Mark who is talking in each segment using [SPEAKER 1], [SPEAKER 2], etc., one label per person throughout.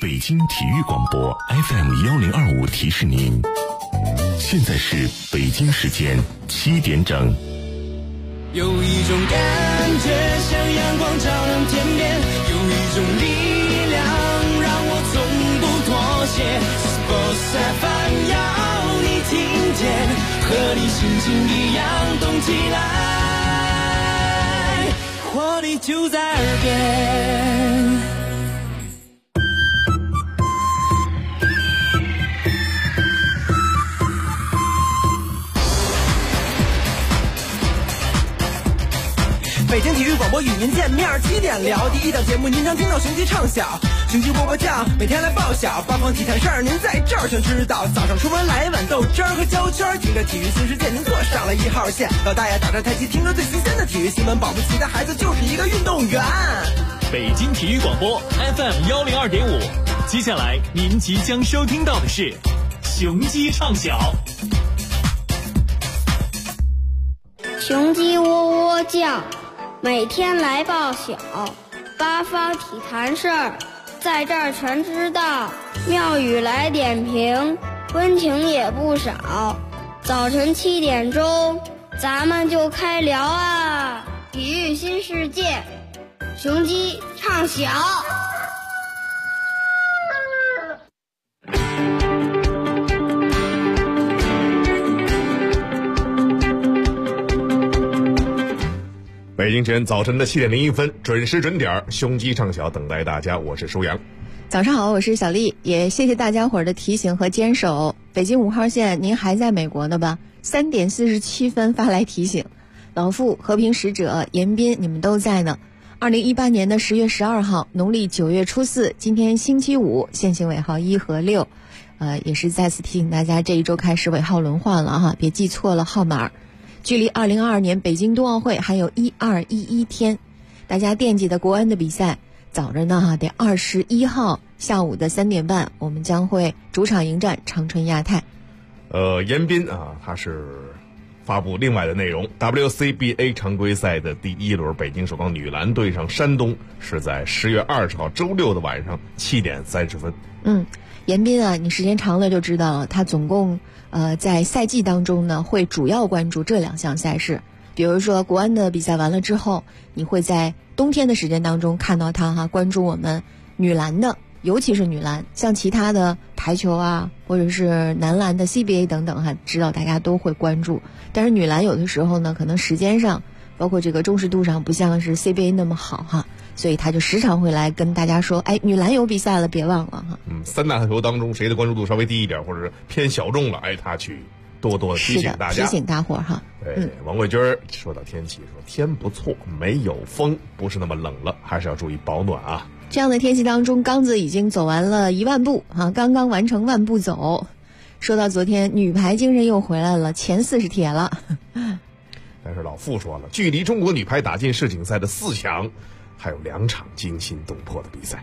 [SPEAKER 1] 北京体育广播 FM1025提示您，现在是北京时间7点整。
[SPEAKER 2] 有一种感觉像阳光照亮天边，有一种力量让我从不妥协。Sports FM 要你听见，和你心情一样动起来，活力就在耳边。北京体育广播与您见面，7点聊第一档节目，您常听到雄鸡唱晓，雄鸡波波酱，每天来报晓，八方体坛事儿您在这儿全知道。早上出门来一碗豆汁儿和焦圈，听着体育新世界，您坐上了1号线。老大爷打着太极，听着最新鲜的体育新闻，保不齐的孩子就是一个运动员。
[SPEAKER 3] 北京体育广播 FM102.5，接下来您即将收听到的是雄鸡唱晓。
[SPEAKER 4] 雄鸡喔喔叫，每天来报晓，八方体坛事儿在这儿全知道。妙语来点评，温情也不少。早晨7点钟，咱们就开聊啊！体育新世界，雄鸡唱晓。
[SPEAKER 5] 北京时间早晨的7点01分，准时准点，雄鸡唱晓等待大家，我是舒阳。
[SPEAKER 6] 早上好，我是小丽，也谢谢大家伙儿的提醒和坚守。北京5号线，您还在美国呢吧？3点47分发来提醒，老傅、和平使者、严斌，你们都在呢。2018年的10月12号，农历9月初4，今天星期五，限行尾号1和6，也是再次提醒大家，这一周开始尾号轮换了哈，别记错了号码。距离2022年北京冬奥会还有1211天，大家惦记的国安的比赛，早着呢得21号下午的3点半，我们将会主场迎战长春亚泰。
[SPEAKER 5] 严斌啊，他是发布另外的内容。WCBA 常规赛的第1轮，北京首钢女篮对上山东，是在10月20号周六的晚上7点30分。
[SPEAKER 6] 严斌啊，你时间长了就知道了，他总共在赛季当中呢会主要关注这2项赛事。比如说国安的比赛完了之后，你会在冬天的时间当中看到他关注我们女篮的，尤其是女篮，像其他的台球啊或者是男篮的 CBA 等等知道大家都会关注。但是女篮有的时候呢可能时间上包括这个重视度上不像是 CBA 那么好所以他就时常会来跟大家说，女篮有比赛了，别忘了
[SPEAKER 5] 3大球当中谁的关注度稍微低一点或者是偏小众了，他去多多提醒大家，
[SPEAKER 6] 提醒大伙
[SPEAKER 5] 王桂军说到天气，说天不错，没有风，不是那么冷了，还是要注意保暖啊。
[SPEAKER 6] 这样的天气当中，刚子已经走完了1万步刚刚完成万步走。说到昨天，女排精神又回来了，前40铁了。
[SPEAKER 5] 但是老傅说了，距离中国女排打进世锦赛的4强还有2场惊心动魄的比赛。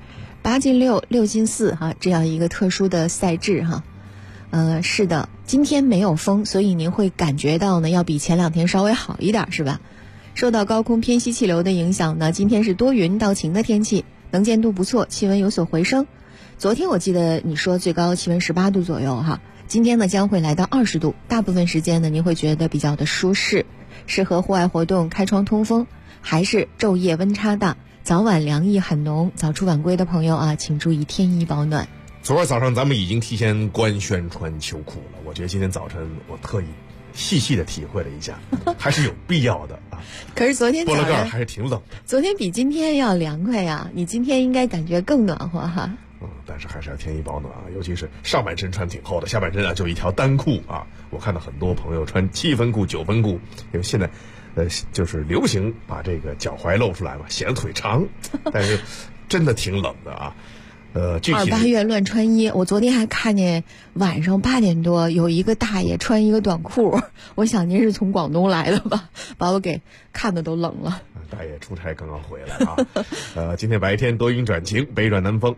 [SPEAKER 6] 8进6，6进4这样一个特殊的赛制是的，今天没有风，所以您会感觉到呢要比前2天稍微好一点，是吧？受到高空偏西气流的影响呢，今天是多云到晴的天气，能见度不错，气温有所回升。昨天我记得你说最高气温18度左右今天呢将会来到20度，大部分时间呢您会觉得比较的舒适，适合户外活动，开窗通风。还是昼夜温差大，早晚凉意很浓，早出晚归的朋友请注意添衣保暖。
[SPEAKER 5] 昨儿早上咱们已经提前官宣穿秋裤了，我觉得今天早晨我特意细细的体会了一下，还是有必要的
[SPEAKER 6] 可是昨天
[SPEAKER 5] 波罗盖还是挺冷的，
[SPEAKER 6] 昨天比今天要凉快你今天应该感觉更暖和
[SPEAKER 5] 但是还是要添衣保暖尤其是上半身穿挺厚的，下半身就一条单裤我看到很多朋友穿7分裤、9分裤，因为现在就是流行把这个脚踝露出来嘛，显得腿长，但是真的挺冷的具体
[SPEAKER 6] 28月乱穿衣，我昨天还看见晚上8点多有一个大爷穿一个短裤，我想您是从广东来的吧，把我给看的都冷了。
[SPEAKER 5] 大爷出差刚刚回来今天白天多云转晴，北转南风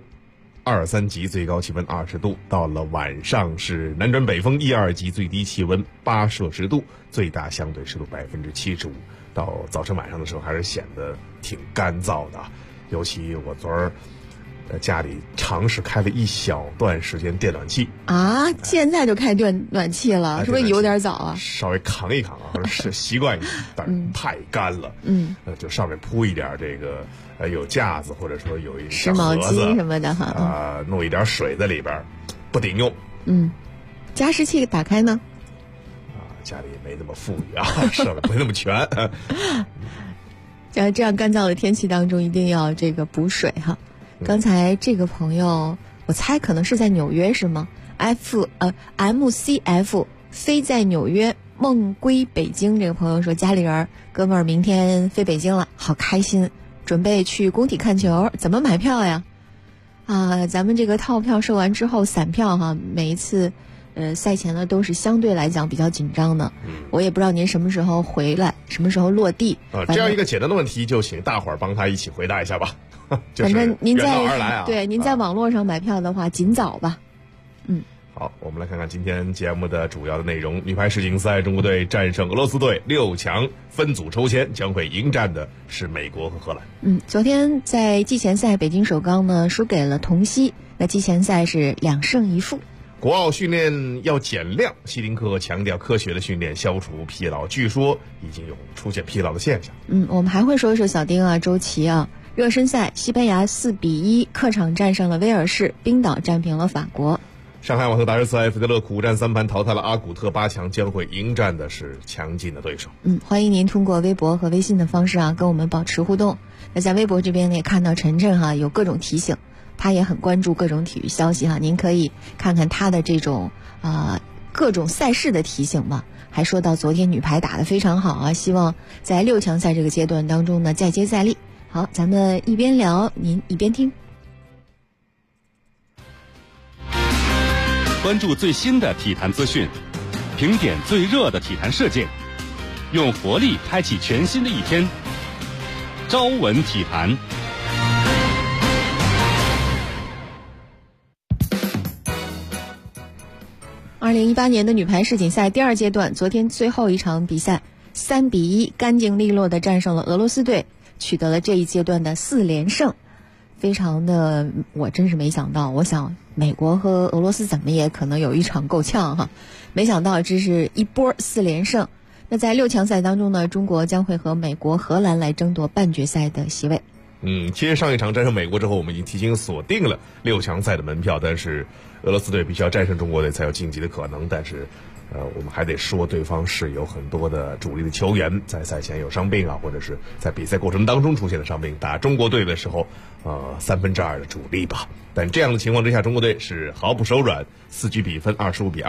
[SPEAKER 5] 2、3级，最高气温20度，到了晚上是南转北风1、2级，最低气温8摄氏度，最大相对湿度75%。到早晨晚上的时候还是显得挺干燥的，尤其我昨儿家里尝试开了一小段时间电暖气
[SPEAKER 6] 啊，现在就开电暖气了，是不是有点早啊？
[SPEAKER 5] 稍微扛一扛啊，或者是习惯一下，但是太干了。就上面铺一点这个有架子，或者说有一
[SPEAKER 6] 湿毛巾什么的
[SPEAKER 5] 哈，弄一点水在里边，不顶用。
[SPEAKER 6] 加湿器打开呢？
[SPEAKER 5] 家里没那么富裕啊，设备没那么全。
[SPEAKER 6] 这样干燥的天气当中，一定要这个补水哈。刚才这个朋友，我猜可能是在纽约是吗？MCF 飞在纽约，梦归北京。这个朋友说，家里人哥们儿明天飞北京了，好开心，准备去工体看球，怎么买票呀？咱们这个套票售完之后散票哈，每一次赛前呢都是相对来讲比较紧张的。我也不知道您什么时候回来，什么时候落地。
[SPEAKER 5] 这样一个简单的问题，就请大伙儿帮他一起回答一下吧。
[SPEAKER 6] 反正您在
[SPEAKER 5] 对
[SPEAKER 6] 您在网络上买票的话，尽早吧。
[SPEAKER 5] 好，我们来看看今天节目的主要的内容。女排世锦赛，中国队战胜俄罗斯队6强，分组抽签，将会迎战的是美国和荷兰。
[SPEAKER 6] 昨天在季前赛，北京首钢呢输给了同曦，那季前赛是2胜1负。
[SPEAKER 5] 国奥训练要减量，希林克强调科学的训练消除疲劳，据说已经有出现疲劳的现象。
[SPEAKER 6] 我们还会说一说小丁啊、周琦啊。热身赛，西班牙4-1客场战胜了威尔士，冰岛战平了法国。
[SPEAKER 5] 上海网特达尔斯埃弗德勒苦战3盘淘汰了阿古特8强，将会迎战的是强劲的对手。
[SPEAKER 6] 欢迎您通过微博和微信的方式跟我们保持互动。那在微博这边呢，也看到晨晨有各种提醒，他也很关注各种体育消息您可以看看他的这种各种赛事的提醒吧。还说到昨天女排打得非常好希望在6强赛这个阶段当中呢再接再厉。好，咱们一边聊，您一边听。
[SPEAKER 7] 关注最新的体坛资讯，评点最热的体坛事件，用活力开启全新的一天。朝闻体坛。
[SPEAKER 6] 2018年的女排世锦赛第2阶段，昨天最后一场比赛，3-1干净利落地战胜了俄罗斯队，取得了这一阶段的4连胜。非常的，我真是没想到，我想美国和俄罗斯怎么也可能有一场够呛没想到这是一波4连胜。那在6强赛当中呢，中国将会和美国、荷兰来争夺半决赛的席位。
[SPEAKER 5] 其实上一场战胜美国之后，我们已经提前锁定了6强赛的门票，但是俄罗斯队必须要战胜中国队才有晋级的可能。但是我们还得说，对方是有很多的主力的球员在赛前有伤病或者是在比赛过程当中出现了伤病，打中国队的时候2/3的主力吧。但这样的情况之下，中国队是毫不手软，4局比分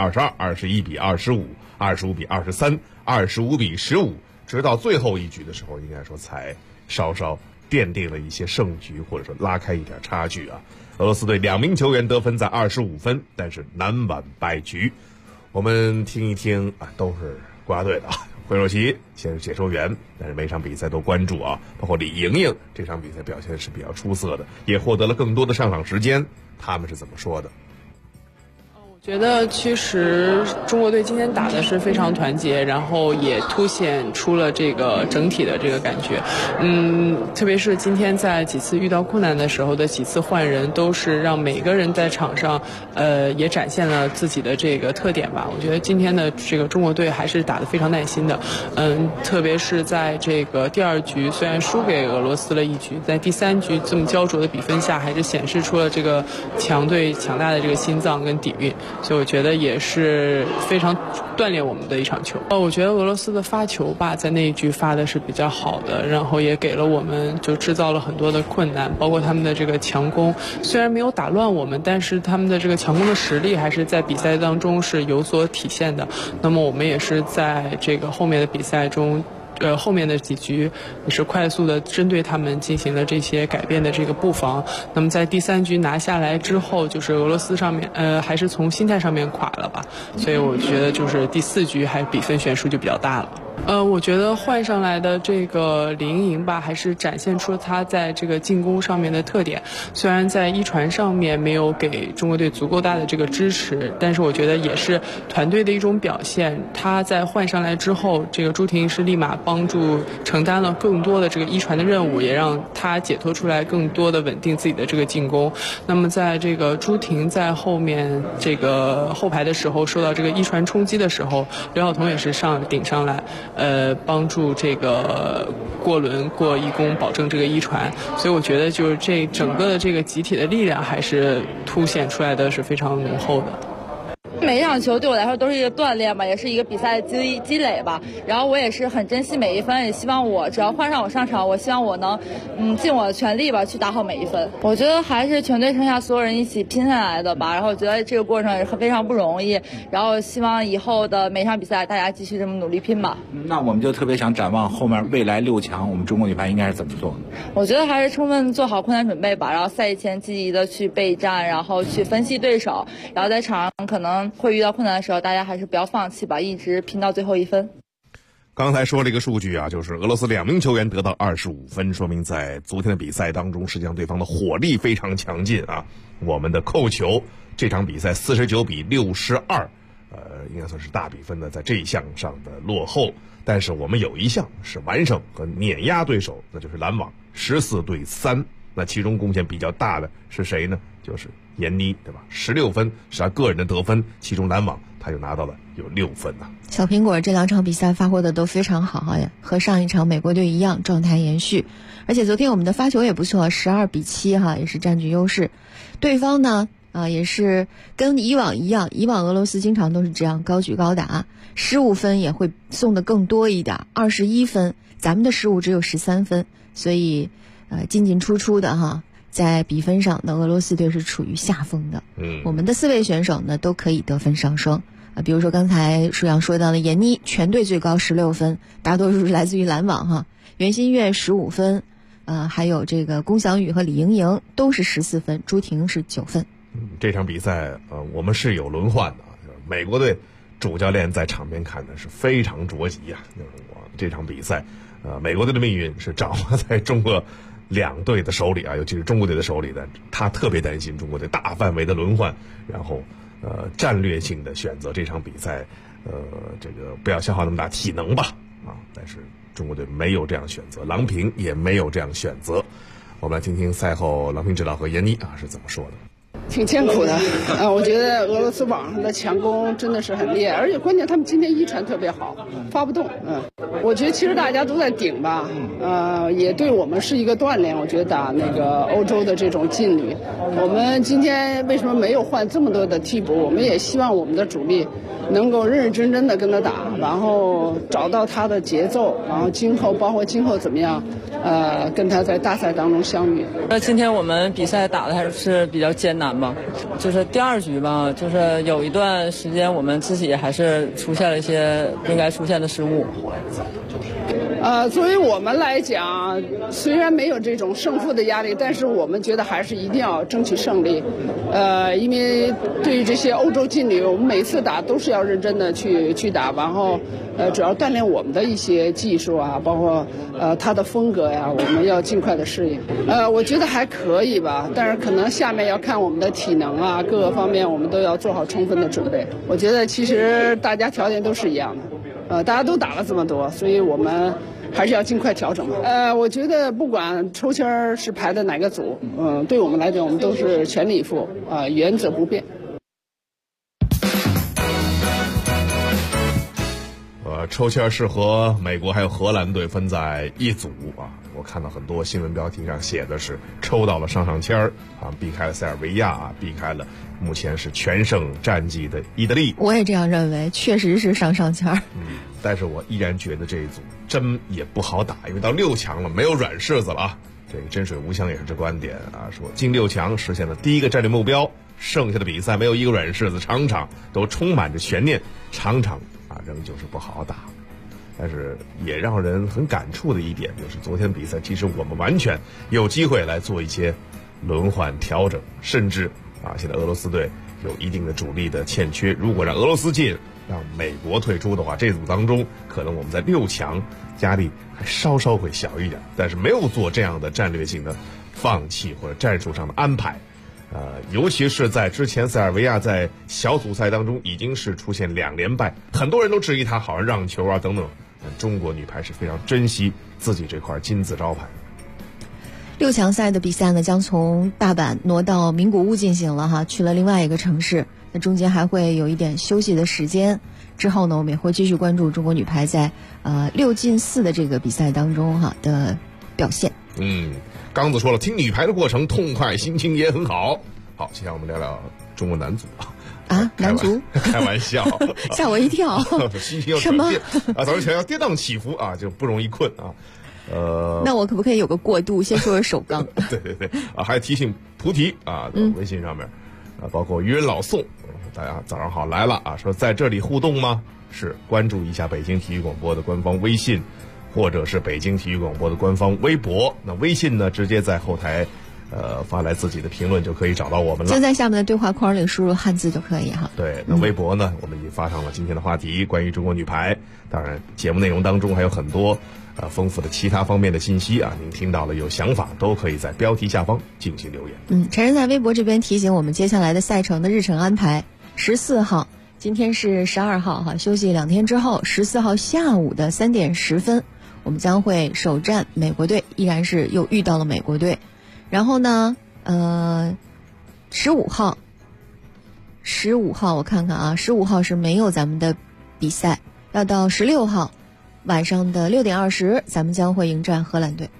[SPEAKER 5] 25-22、21-25、25-23、25-15，直到最后一局的时候，应该说才稍稍奠定了一些胜局，或者说拉开一点差距俄罗斯队2名球员得分在25分，但是难挽败局。我们听一听都是国家队的惠若琪先是解说员，但是每场比赛都关注包括李盈莹这场比赛表现是比较出色的，也获得了更多的上场时间。他们是怎么说的？
[SPEAKER 8] 我觉得其实中国队今天打的是非常团结，然后也凸显出了这个整体的这个感觉。特别是今天在几次遇到困难的时候的几次换人，都是让每个人在场上也展现了自己的这个特点吧。我觉得今天的这个中国队还是打得非常耐心的。特别是在这个第2局虽然输给俄罗斯了1局，在第3局这么焦灼的比分下，还是显示出了这个强队强大的这个心脏跟底蕴。所以我觉得也是非常锻炼我们的一场球。我觉得俄罗斯的发球吧，在那一局发的是比较好的，然后也给了我们就制造了很多的困难，包括他们的这个强攻，虽然没有打乱我们，但是他们的这个强攻的实力还是在比赛当中是有所体现的。那么我们也是在这个后面的比赛中后面的几局也是快速的针对他们进行了这些改变的这个布防。那么在第3局拿下来之后，就是俄罗斯上面还是从心态上面垮了吧，所以我觉得就是第4局还比分悬殊就比较大了。 我觉得换上来的这个林莹吧，还是展现出她在这个进攻上面的特点。虽然在一传上面没有给中国队足够大的这个支持，但是我觉得也是团队的一种表现。她在换上来之后，这个朱婷是立马帮助承担了更多的这个一传的任务，也让她解脱出来更多的稳定自己的这个进攻。那么在这个朱婷在后面这个后排的时候，受到这个一传冲击的时候，刘晓彤也是顶上来。帮助这个过轮过一攻，保证这个一传，所以我觉得就是这整个的这个集体的力量还是凸显出来的是非常浓厚的。
[SPEAKER 9] 每一场球对我来说都是一个锻炼吧，也是一个比赛的积累吧。然后我也是很珍惜每一分，也希望我只要换上我上场，我希望我能尽我的全力吧去打好每一分。我觉得还是全队剩下所有人一起拼下来的吧。然后我觉得这个过程也是非常不容易。然后希望以后的每场比赛大家继续这么努力拼吧。
[SPEAKER 10] 那我们就特别想展望后面未来6强，我们中国女排应该是怎么做呢？
[SPEAKER 9] 我觉得还是充分做好困难准备吧，然后赛前积极的去备战，然后去分析对手，然后在场上可能会遇到困难的时候，大家还是不要放弃吧，一直拼到最后1分。
[SPEAKER 5] 刚才说了一个数据啊，就是俄罗斯2名球员得到25分，说明在昨天的比赛当中，实际上对方的火力非常强劲啊。我们的扣球这场比赛49-62，应该算是大比分的在这一项上的落后。但是我们有一项是完胜和碾压对手，那就是拦网14-3。那其中贡献比较大的是谁呢？就是闫妮，对吧？16分是他个人的得分，其中拦网他就拿到了有6分呐。
[SPEAKER 6] 小苹果这2场比赛发挥的都非常好呀，和上一场美国队一样，状态延续。而且昨天我们的发球也不错，12-7哈，也是占据优势。对方呢，也是跟以往一样，以往俄罗斯经常都是这样高举高打，失误分也会送的更多一点，21分，咱们的失误只有13分，所以进出出的哈。在比分上呢，俄罗斯队是处于下风的。我们的4位选手呢都可以得分上升比如说刚才舒阳说到的闫妮，全队最高16分，大多数是来自于拦网哈。袁心玥15分，还有这个龚翔宇和李盈莹都是14分，朱婷是9分。
[SPEAKER 5] 这场比赛我们是有轮换的，美国队主教练在场边看的是非常着急啊。这场比赛美国队的命运是掌握在中国2队的手里啊，尤其是中国队的手里的，他特别担心中国队大范围的轮换，然后战略性的选择这场比赛，这个不要消耗那么大体能吧啊！但是中国队没有这样选择，郎平也没有这样选择。我们来听听赛后郎平指导和闫妮是怎么说的。
[SPEAKER 11] 挺艰苦的我觉得俄罗斯网上的强攻真的是很厉害，而且关键他们今天一传特别好，发不动。我觉得其实大家都在顶吧，也对我们是一个锻炼。我觉得打那个欧洲的这种劲旅，我们今天为什么没有换这么多的替补？我们也希望我们的主力能够认认真真的跟他打，然后找到他的节奏，然后包括今后怎么样跟他在大赛当中相遇。
[SPEAKER 12] 那今天我们比赛打的还是比较艰难吧，就是第2局吧，就是有一段时间我们自己还是出现了一些不应该出现的失误。
[SPEAKER 11] 作为我们来讲，虽然没有这种胜负的压力，但是我们觉得还是一定要争取胜利。因为对于这些欧洲劲旅，我们每次打都是要认真的去打，然后主要锻炼我们的一些技术啊，包括他的风格呀，我们要尽快的适应。我觉得还可以吧，但是可能下面要看我们的体能啊，各个方面我们都要做好充分的准备。我觉得其实大家条件都是一样的，大家都打了这么多，所以我们还是要尽快调整吧。我觉得不管抽签是排的哪个组，对我们来讲，我们都是全力以赴原则不变。
[SPEAKER 5] 抽签是和美国还有荷兰队分在一组啊。我看到很多新闻标题上写的是抽到了上签避开了塞尔维亚避开了目前是全胜战绩的意大利。
[SPEAKER 6] 我也这样认为，确实是上签
[SPEAKER 5] 但是我依然觉得这一组真也不好打，因为到6强了，没有软柿子了啊。这个真水无香也是这观点啊，说进6强实现了第一个战略目标，剩下的比赛没有一个软柿子，场场都充满着悬念，场场仍旧是不好打。但是也让人很感触的一点就是昨天比赛其实我们完全有机会来做一些轮换调整，甚至现在俄罗斯队有一定的主力的欠缺，如果让俄罗斯进， 让美国退出的话，这组当中可能我们在6强压力还稍稍会小一点，但是没有做这样的战略性的放弃或者战术上的安排。尤其是在之前塞尔维亚在小组赛当中已经是出现2连败，很多人都质疑他好像让球啊等等。中国女排是非常珍惜自己这块金字招牌。
[SPEAKER 6] 6强赛的比赛呢，将从大阪挪到名古屋进行了哈，去了另外一个城市。那中间还会有一点休息的时间。之后呢，我们也会继续关注中国女排在6进4的这个比赛当中的表现。
[SPEAKER 5] 刚子说了，听女排的过程痛快，心情也很好。好，接下来我们聊聊中国男足
[SPEAKER 6] 男足
[SPEAKER 5] 开玩笑
[SPEAKER 6] 吓我一跳
[SPEAKER 5] 心情要
[SPEAKER 6] 什么
[SPEAKER 5] 早上起来要跌宕起伏就不容易困
[SPEAKER 6] 那我可不可以有个过渡，先说说首钢
[SPEAKER 5] 对还提醒菩提微信上面包括愚人老宋，大家早上好来了说在这里互动吗？是关注一下北京体育广播的官方微信，或者是北京体育广播的官方微博。那微信呢，直接在后台发来自己的评论就可以找到我们了，
[SPEAKER 6] 就在下面的对话框里输入汉字就可以哈。
[SPEAKER 5] 对，那微博呢，我们已经发上了今天的话题，关于中国女排。当然，节目内容当中还有很多丰富的其他方面的信息您听到了有想法都可以在标题下方进行留言。
[SPEAKER 6] 陈晨在微博这边提醒我们接下来的赛程的日程安排：14号，今天是12号休息2天之后，14号下午的3点10分，我们将会首战美国队，依然是又遇到了美国队。然后呢15号我看看15号是没有咱们的比赛，要到16号晚上的6点20，咱们将会迎战荷兰队。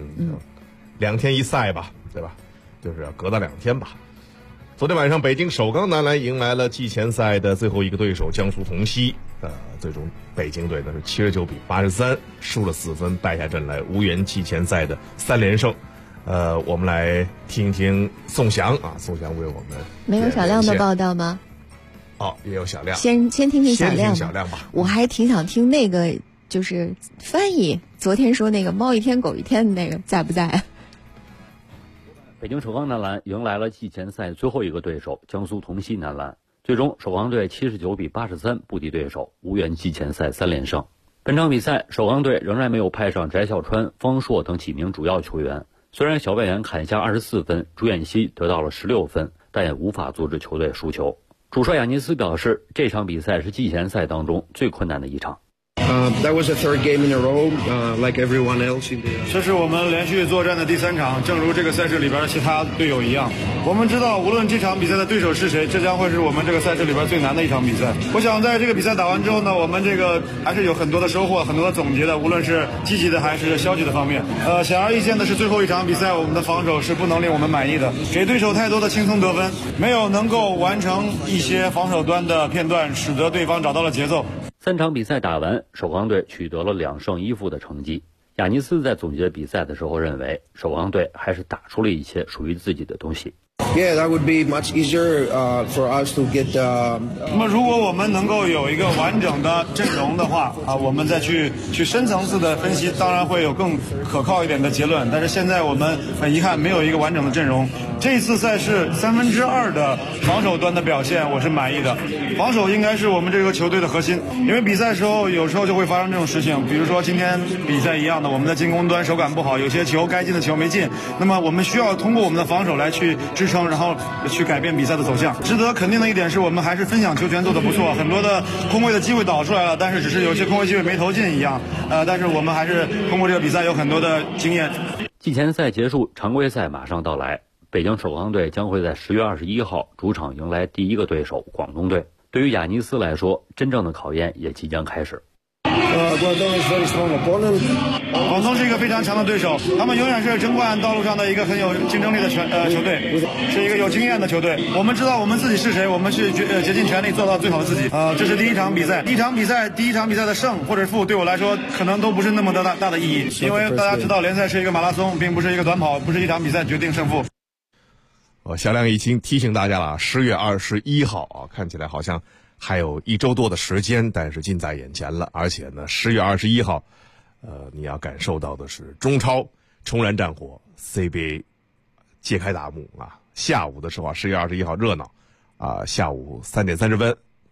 [SPEAKER 5] 2天1赛吧，对吧？就是要隔到2天吧。昨天晚上，北京首钢男篮迎来了季前赛的最后一个对手江苏铜溪，最终北京队呢是79比83输了4分，败下阵来，无缘季前赛的3连胜。我们来听一听宋翔宋翔为我们
[SPEAKER 6] 没有小亮的报道吗？
[SPEAKER 5] 也有小亮，
[SPEAKER 6] 先听听小亮
[SPEAKER 5] 吧。
[SPEAKER 6] 我还挺想听那个，就是翻译昨天说那个猫一天狗一天的那个在不在？
[SPEAKER 13] 北京首钢男篮迎来了季前赛最后一个对手江苏铜溪男篮，最终首钢队79比83不敌对手，无缘季前赛3连胜。本场比赛，首钢队仍然没有派上翟孝川、方硕等几名主要球员。虽然小外援砍下24分，朱彦西得到了16分，但也无法阻止球队输球。主帅亚尼斯表示，这场比赛是季前赛当中最困难的一场。
[SPEAKER 14] That was the third game in a row, like everyone else in the.
[SPEAKER 15] 这是我们连续作战的第3场，正如这个赛事里边的其他队友一样。我们知道，无论这场比赛的对手是谁，这将会是我们这个赛事里边最难的一场比赛。我想在这个比赛打完之后呢，我们这个还是有很多的收获，很多的总结的，无论是积极的还是消极的方面。显而易见的是，最后一场比赛我们的防守是不能令我们满意的，给对手太多的轻松得分，没有能够完成一些防守端的片段，使得对方找到了节奏。
[SPEAKER 13] 3场比赛打完，首钢队取得了2胜1负的成绩。亚尼斯在总结比赛的时候认为，首钢队还是打出了一些属于自己的东西。
[SPEAKER 14] Yeah, that would be much easier for us to get.
[SPEAKER 15] 那么，如果我们能够有一个完整的阵容的话，我们再去深层次的分析，当然会有更可靠一点的结论。但是现在我们很遗憾没有一个完整的阵容。这次赛事2/3的防守端的表现，我是满意的。防守应该是我们这个球队的核心，因为比赛时候有时候就会发生这种事情，比如说今天比赛一样的，我们的进攻端手感不好，有些球该进的球没进，那么我们需要通过我们的防守来去支撑，然后去改变比赛的走向。值得肯定的一点是我们还是分享球权做得不错，很多的空位的机会导出来了，但是只是有些空位机会没投进一样。但是我们还是通过这个比赛有很多的经验。
[SPEAKER 13] 季前赛结束，常规赛马上到来，北京首钢队将会在10月21号主场迎来第一个对手广东队。对于亚尼斯来说，真正的考验也即将开始。
[SPEAKER 15] 广东是一个非常强的对手，他们永远是争冠道路上的一个很有竞争力的球队，是一个有经验的球队。我们知道我们自己是谁，我们是竭尽全力做到最好的自己。这是第一场比赛，第一场比赛的胜或者负对我来说可能都不是那么大的意义，因为大家知道联赛是一个马拉松，并不是一个短跑，不是一场比赛决定胜负。
[SPEAKER 5] 小亮已经提醒大家了，10月21号看起来好像还有1周多的时间，但是近在眼前了。而且呢，10月21号，你要感受到的是中超重燃战火 ，CBA 揭开大幕啊！下午的时候10月21号热闹下午3点30分，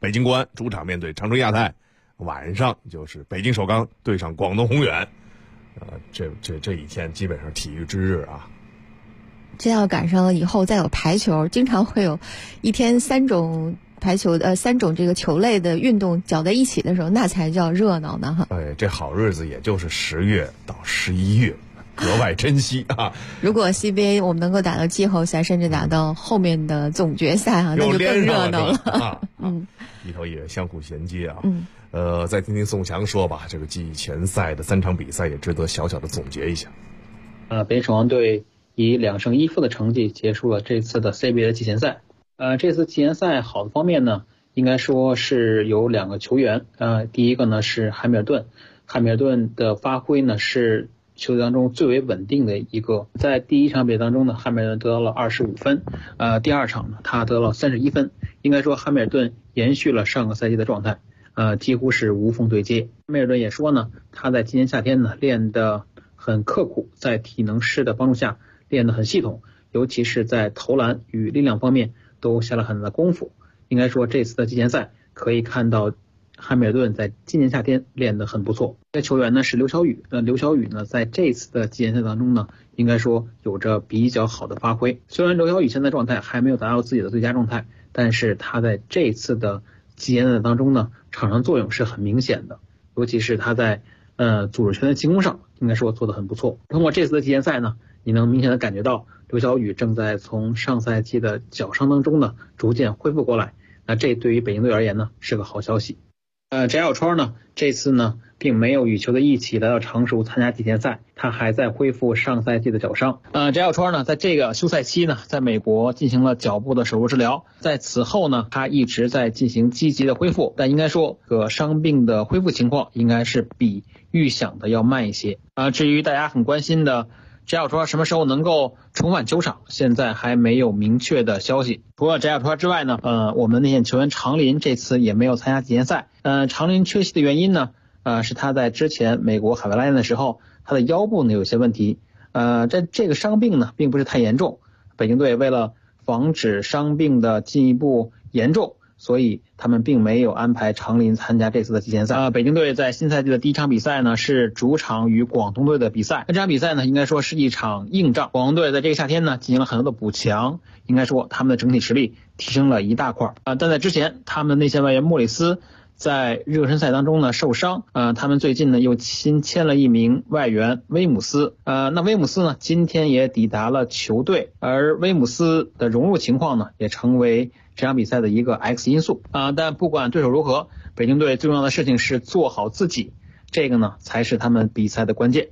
[SPEAKER 5] 北京国安主场面对长春亚泰，晚上就是北京首钢对上广东宏远。这一天基本上体育之日啊。
[SPEAKER 6] 这要赶上了以后再有排球，经常会有一天3种排球3种这个球类的运动搅在一起的时候，那才叫热闹呢哈。
[SPEAKER 5] 这好日子也就是10月到11月，格外珍惜啊。
[SPEAKER 6] 如果 CBA 我们能够打到季后赛，甚至打到后面的总决赛啊，那就更热闹了
[SPEAKER 5] 啊。里头也相互衔接啊。再听听宋强说吧，这个季前赛的3场比赛也值得小小的总结一下。
[SPEAKER 16] 北京首钢队以2胜1负的成绩结束了这次的 CBA 的季前赛。这次季前赛好的方面呢，应该说是有2个球员。第一个呢是汉密尔顿，汉密尔顿的发挥呢是球队当中最为稳定的一个。在第1场比赛当中呢，汉密尔顿得到了25分，第2场呢他得了31分。应该说汉密尔顿延续了上个赛季的状态，几乎是无缝对接。汉密尔顿也说呢，他在今年夏天呢练得很刻苦，在体能师的帮助下练得很系统，尤其是在投篮与力量方面都下了很大的功夫。应该说这次的季前赛可以看到汉密尔顿在今年夏天练得很不错。这球员呢是刘晓宇，刘晓宇呢在这次的季前赛当中呢，应该说有着比较好的发挥。虽然刘晓宇现在状态还没有达到自己的最佳状态，但是他在这次的季前赛当中呢，场上作用是很明显的，尤其是他在组织权的进攻上，应该说做得很不错。通过这次的季前赛呢，你能明显的感觉到刘晓宇正在从上赛季的脚伤当中呢逐渐恢复过来。那这对于北京队而言呢是个好消息。翟小川呢这次呢并没有与球队一起来到常熟参加季前赛，他还在恢复上赛季的脚伤。翟小川呢在这个休赛期呢在美国进行了脚部的手术治疗，在此后呢他一直在进行积极的恢复，但应该说伤病的恢复情况应该是比预想的要慢一些。至于大家很关心的翟小川什么时候能够重返球场，现在还没有明确的消息。除了翟小川之外呢，我们内线球员常林这次也没有参加季前赛。常林缺席的原因呢，是他在之前美国海外拉练的时候，他的腰部呢有些问题。这个伤病呢并不是太严重，北京队为了防止伤病的进一步严重，所以他们并没有安排常林参加这次的季前赛。北京队在新赛季的第1场比赛呢是主场与广东队的比赛。这场比赛呢应该说是一场硬仗，广东队在这个夏天呢进行了很多的补强，应该说他们的整体实力提升了一大块。但在之前他们的内线外援莫里斯在热身赛当中呢受伤，他们最近呢又新签了一名外援威姆斯。那威姆斯呢今天也抵达了球队，而威姆斯的融入情况呢也成为这场比赛的一个 X 因素。但不管对手如何，北京队最重要的事情是做好自己，这个呢才是他们比赛的关键。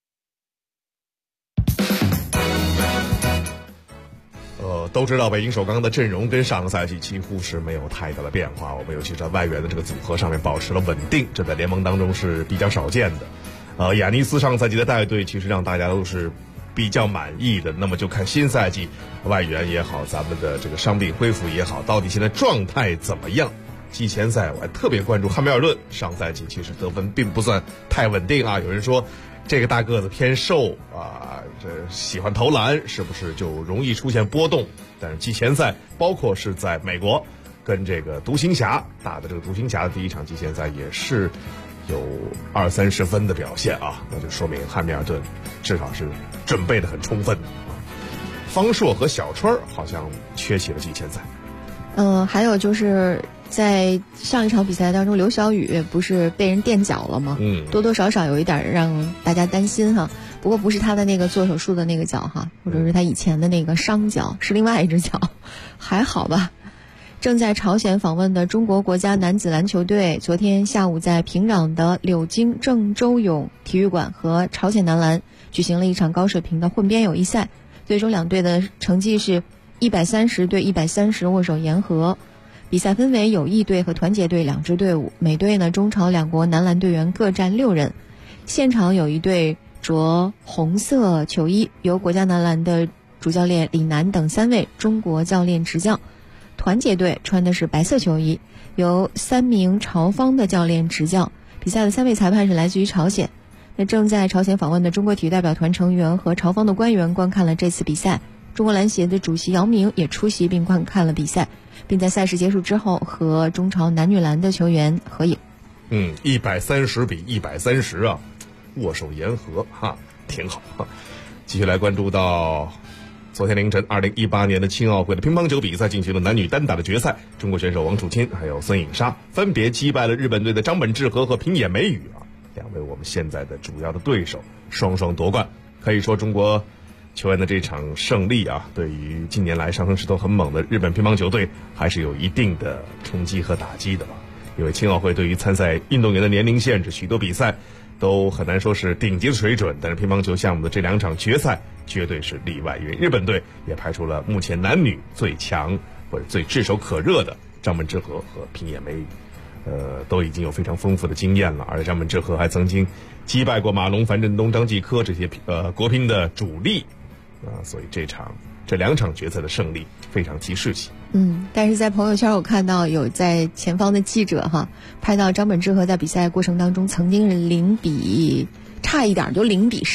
[SPEAKER 5] 都知道北京首钢的阵容跟上个赛季几乎是没有太大的变化，我们尤其在外援的这个组合上面保持了稳定，这在联盟当中是比较少见的。亚尼斯上赛季的带队其实让大家都是比较满意的，那么就看新赛季外援也好，咱们的这个伤病恢复也好，到底现在状态怎么样。季前赛我还特别关注汉密尔顿，上赛季其实得分并不算太稳定啊，有人说这个大个子偏瘦这喜欢投篮，是不是就容易出现波动？但是季前赛包括是在美国跟这个独行侠打的这个独行侠的第1场季前赛也是有20-30分的表现啊，那就说明汉密尔顿至少是准备的很充分啊。方硕和小川好像缺席了季前赛。
[SPEAKER 6] 还有就是在上一场比赛当中，刘晓宇不是被人垫脚了吗？多多少少有一点让大家担心哈。不过不是他的那个做手术的那个脚哈，或者是他以前的那个伤脚，是另外一只脚，还好吧。正在朝鲜访问的中国国家男子篮球队，昨天下午在平壤的柳京郑州勇体育馆和朝鲜男篮举行了一场高水平的混编友谊赛，最终两队的成绩是130对130握手言和。比赛分为友谊队和团结队2支队伍，每队呢中朝两国男篮队员各占6人。现场有一队着红色球衣，由国家男篮的主教练李楠等3位中国教练执教。团结队穿的是白色球衣，由3名朝方的教练执教。比赛的3位裁判是来自于朝鲜。那正在朝鲜访问的中国体育代表团成员和朝方的官员观看了这次比赛， 中国篮协的主席姚明也出席并观看了比赛，并在赛事结束之后和中超男女篮的球员合影。
[SPEAKER 5] 130比130啊，握手言和哈，挺好。继续来关注到昨天凌晨2018年的青奥会的乒乓球比赛进行了男女单打的决赛，中国选手王楚钦还有孙颖莎分别击败了日本队的张本智和和平野美宇啊，两位我们现在的主要的对手，双双夺冠。可以说中国球员的这场胜利啊，对于近年来上升势头很猛的日本乒乓球队还是有一定的冲击和打击的吧。因为青奥会对于参赛运动员的年龄限制，许多比赛都很难说是顶级的水准，但是乒乓球项目的这2场决赛绝对是例外，因为日本队也派出了目前男女最强或者最炙手可热的张本智和和平野美宇，都已经有非常丰富的经验了，而且张本智和还曾经击败过马龙、樊振东、张继科这些国乒的主力所以这2场决赛的胜利非常提士气。
[SPEAKER 6] 但是在朋友圈我看到有在前方的记者拍到张本智和在比赛过程当中曾经是差一点就0比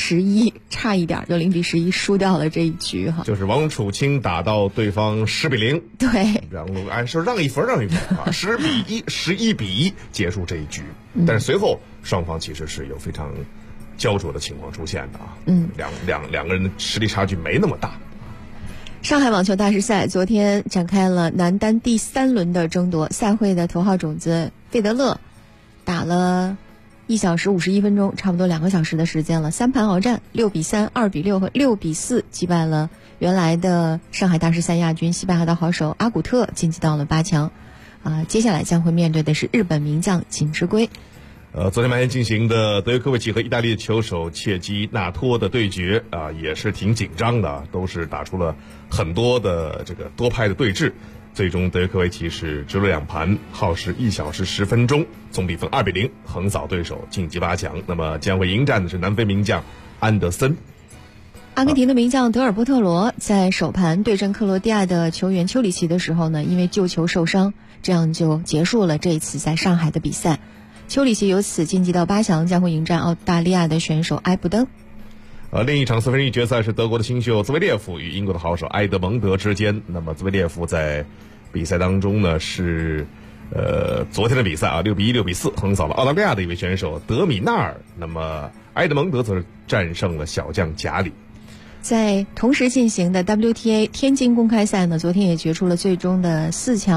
[SPEAKER 6] 11输掉了这一局
[SPEAKER 5] 就是王楚钦打到对方10比0，
[SPEAKER 6] 对，
[SPEAKER 5] 然后按说让一分10比1 11比1结束这一局，但是随后双方其实是有非常焦灼的情况出现的两个人的实力差距没那么大。
[SPEAKER 6] 上海网球大师赛昨天展开了男单第3轮的争夺，赛会的头号种子费德勒打了1小时51分钟，差不多2个小时的时间了，3盘鏖战，6比3、2比6和6比4击败了原来的上海大师赛亚军西班牙的好手阿古特，晋级到了8强。接下来将会面对的是日本名将锦织圭。
[SPEAKER 5] 昨天白天进行的德约科维奇和意大利的球手切基纳托的对决也是挺紧张的，都是打出了很多的这个多拍的对峙，最终德约科维奇是直落2盘，耗时1小时10分钟，总比分2比0横扫对手晋级8强。那么将会迎战的是南非名将安德森。
[SPEAKER 6] 阿根廷的名将德尔波特罗在首盘对阵克罗地亚的球员丘里奇的时候呢，因为救球受伤，这样就结束了这一次在上海的比赛。丘里奇由此晋级到8强，将会迎战澳大利亚的选手埃布登。
[SPEAKER 5] 另一场4分之一决赛是德国的新秀兹维列夫与英国的好手埃德蒙德之间。那么兹维列夫在比赛当中呢是昨天的比赛6比1、6比4横扫了澳大利亚的一位选手德米纳尔。那么埃德蒙德则是战胜了小将贾里。
[SPEAKER 6] 在同时进行的 WTA 天津公开赛呢，昨天也决出了最终的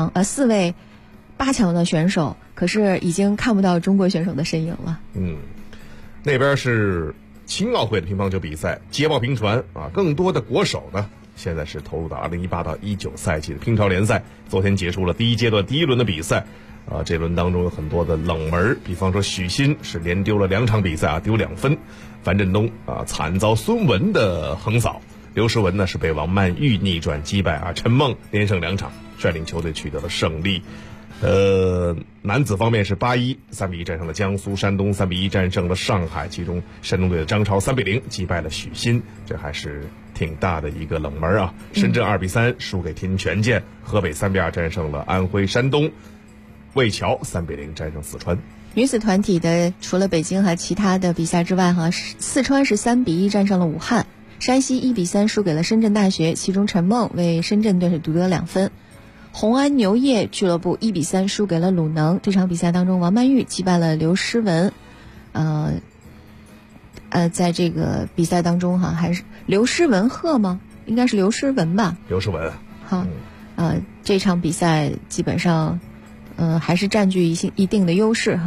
[SPEAKER 6] 4位8强的选手，可是已经看不到中国选手的身影了。
[SPEAKER 5] 那边是青奥会的乒乓球比赛捷报频传更多的国手呢现在是投入到2018到19赛季的乒超联赛，昨天结束了第一阶段第1轮的比赛这轮当中有很多的冷门，比方说许昕是连丢了2场比赛丢2分，樊振东惨遭孙雯的横扫，刘诗雯呢是被王曼玉逆转击败陈梦连胜2场，率领球队取得了胜利。男子方面是8-1、3比1战胜了江苏，山东3比1战胜了上海，其中山东队的张超3比0击败了许昕，这还是挺大的一个冷门深圳2比3输给天津权健，河北3比2战胜了安徽山东，魏桥3比0战胜四川。
[SPEAKER 6] 女子团体的除了北京和其他的比赛之外四川是3比1战胜了武汉，山西1比3输给了深圳大学，其中陈梦为深圳队是独得2分。红安牛业俱乐部1比3输给了鲁能，这场比赛当中王曼玉击败了刘诗雯。在这个比赛当中还是刘诗雯贺吗？应该是刘诗雯吧。
[SPEAKER 5] 刘诗雯。
[SPEAKER 6] 这场比赛基本上还是占据一定的优势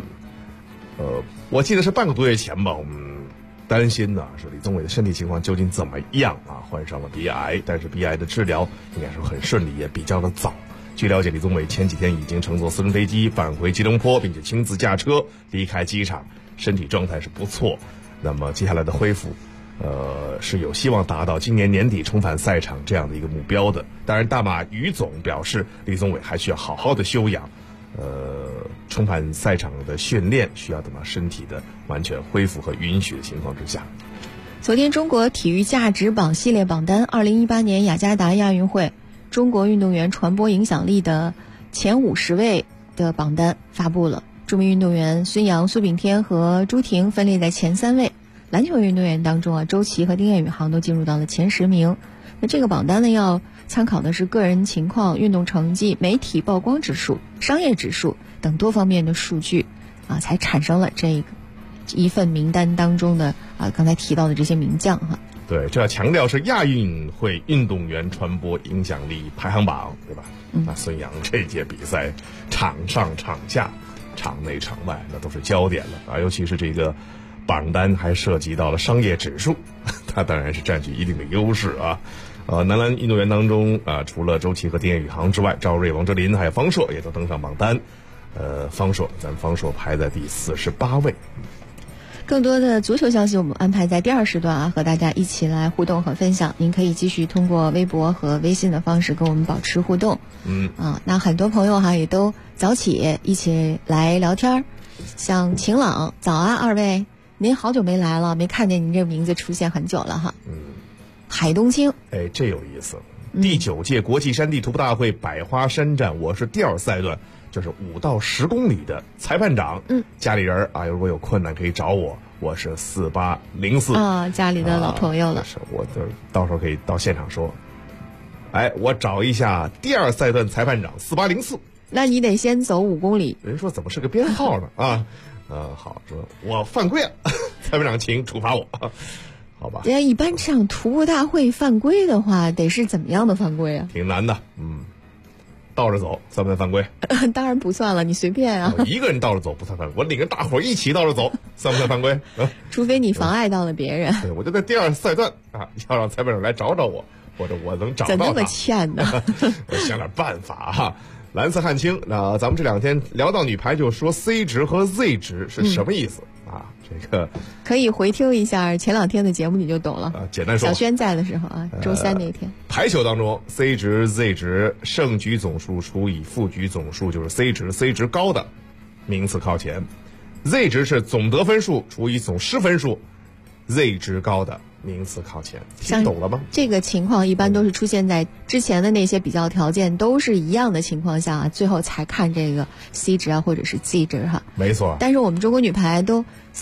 [SPEAKER 5] 我记得是半个多月前吧，我们担心呢是李宗伟的身体情况究竟怎么样患上了鼻癌，但是鼻癌的治疗应该是很顺利，也比较的早。据了解，李宗伟前几天已经乘坐私人飞机返回吉隆坡，并且亲自驾车离开机场，身体状态是不错。那么接下来的恢复是有希望达到今年年底重返赛场这样的一个目标的。当然大马于总表示，李宗伟还需要好好的休养，重返赛场的训练需要等到身体的完全恢复和允许的情况之下。
[SPEAKER 6] 昨天中国体育价值榜系列榜单2018年雅加达亚运会中国运动员传播影响力的前50位的榜单发布了，著名运动员孙杨、苏炳添和朱婷分列在前3位。篮球运动员当中周琦和丁彦雨航都进入到了前10名。 那这个榜单呢，要参考的是个人情况、运动成绩、媒体曝光指数、商业指数等多方面的数据啊，才产生了这一份名单当中的刚才提到的这些名将哈。
[SPEAKER 5] 对，这要强调是亚运会运动员传播影响力排行榜，对吧？那孙杨这届比赛，场上场下、场内场外，那都是焦点了啊！尤其是这个榜单还涉及到了商业指数，它当然是占据一定的优势啊。男篮运动员当中啊，除了周琦和丁彦雨航之外，赵睿、王哲林还有方硕也都登上榜单。方硕排在第48位。
[SPEAKER 6] 更多的足球消息我们安排在第2时段啊，和大家一起来互动和分享。您可以继续通过微博和微信的方式跟我们保持互动。那很多朋友也都早起一起来聊天，像晴朗，早啊二位，您好久没来了，没看见您这名字出现很久了哈。海东青，
[SPEAKER 5] 这有意思。第9届国际山地徒步大会百花山站，我是第2赛段，就是5到10公里的裁判长。家里人啊，如果有困难可以找我，我是4804
[SPEAKER 6] 家里的老朋友了。
[SPEAKER 5] 我到时候可以到现场说，我找一下第2赛段裁判长4804。
[SPEAKER 6] 那你得先走5公里。
[SPEAKER 5] 人说怎么是个编号呢？好，说我犯规了，裁判长请处罚我。好吧，
[SPEAKER 6] 一般上徒步大会犯规的话，得是怎么样的犯规啊？
[SPEAKER 5] 挺难的，倒着走算不算犯规？
[SPEAKER 6] 当然不算了，你随便啊。
[SPEAKER 5] 我一个人倒着走不算犯规，我领着大伙一起倒着走，算不算犯规？
[SPEAKER 6] 除非你妨碍到了别人。
[SPEAKER 5] 对，我就在第2赛段啊，要让裁判长来找找我，或者我能找到他。
[SPEAKER 6] 怎么那么欠呢？
[SPEAKER 5] 我想点办法哈。蓝色汉青，那咱们这2天聊到女排，就说 C 值和 Z 值是什么意思啊？这个
[SPEAKER 6] 可以回听一下前2天的节目，你就懂了。
[SPEAKER 5] 简单说，
[SPEAKER 6] 小轩在的时候啊，周3那天。
[SPEAKER 5] 排球当中 ，C 值、Z 值，胜局总数除以负局总数就是 C 值，C 值高的名次靠前 ；Z 值是总得分数除以总失分数 ，Z 值高的名次靠前。听懂了吗？
[SPEAKER 6] 这个情况一般都是出现在之前的那些比较条件都是一样的情况下啊，最后才看这个 C 值啊或者是 Z 值哈。
[SPEAKER 5] 没错。
[SPEAKER 6] 但是我们中国女排都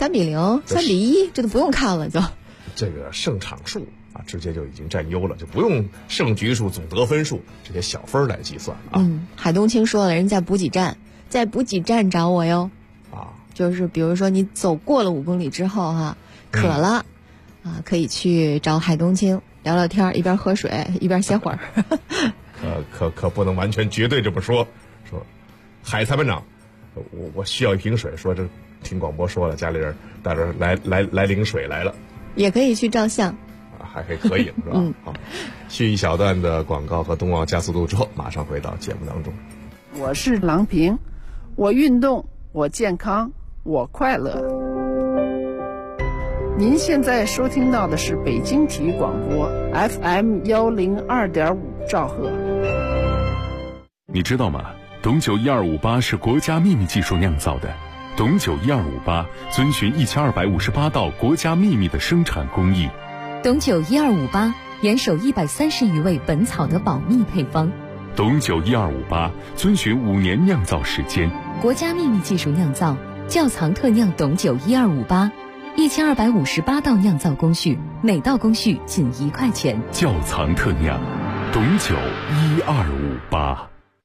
[SPEAKER 6] 3-0、3-1，这都不用看了就。
[SPEAKER 5] 这个胜场数啊，直接就已经占优了，就不用胜局数、总得分数这些小分来计算啊。
[SPEAKER 6] 海东青说了，人在补给站，在补给站找我哟。就是比如说你走过了5公里之后哈，渴了。可以去找海东青聊聊天，一边喝水一边歇会儿。
[SPEAKER 5] 可不能完全绝对这么说。说海裁判长，我需要一瓶水。说这听广播说了，家里人带着来领水来了。
[SPEAKER 6] 也可以去照相，
[SPEAKER 5] 还可以是吧？好，去一小段的广告和冬奥加速度之后，马上回到节目当中。
[SPEAKER 11] 我是郎平，我运动，我健康，我快乐。您现在收听到的是北京体育广播 FM 102.5兆赫。
[SPEAKER 1] 你知道吗？董酒1258是国家秘密技术酿造的。董酒1258遵循1258道国家秘密的生产工艺。
[SPEAKER 17] 董酒1258严守130余味本草的保密配方。
[SPEAKER 1] 董酒1258遵循5年酿造时间。
[SPEAKER 17] 国家秘密技术酿造，窖藏特酿董酒1258。1258道酿造工序，每道工序仅1块钱。
[SPEAKER 1] 窖藏特酿，董酒1258。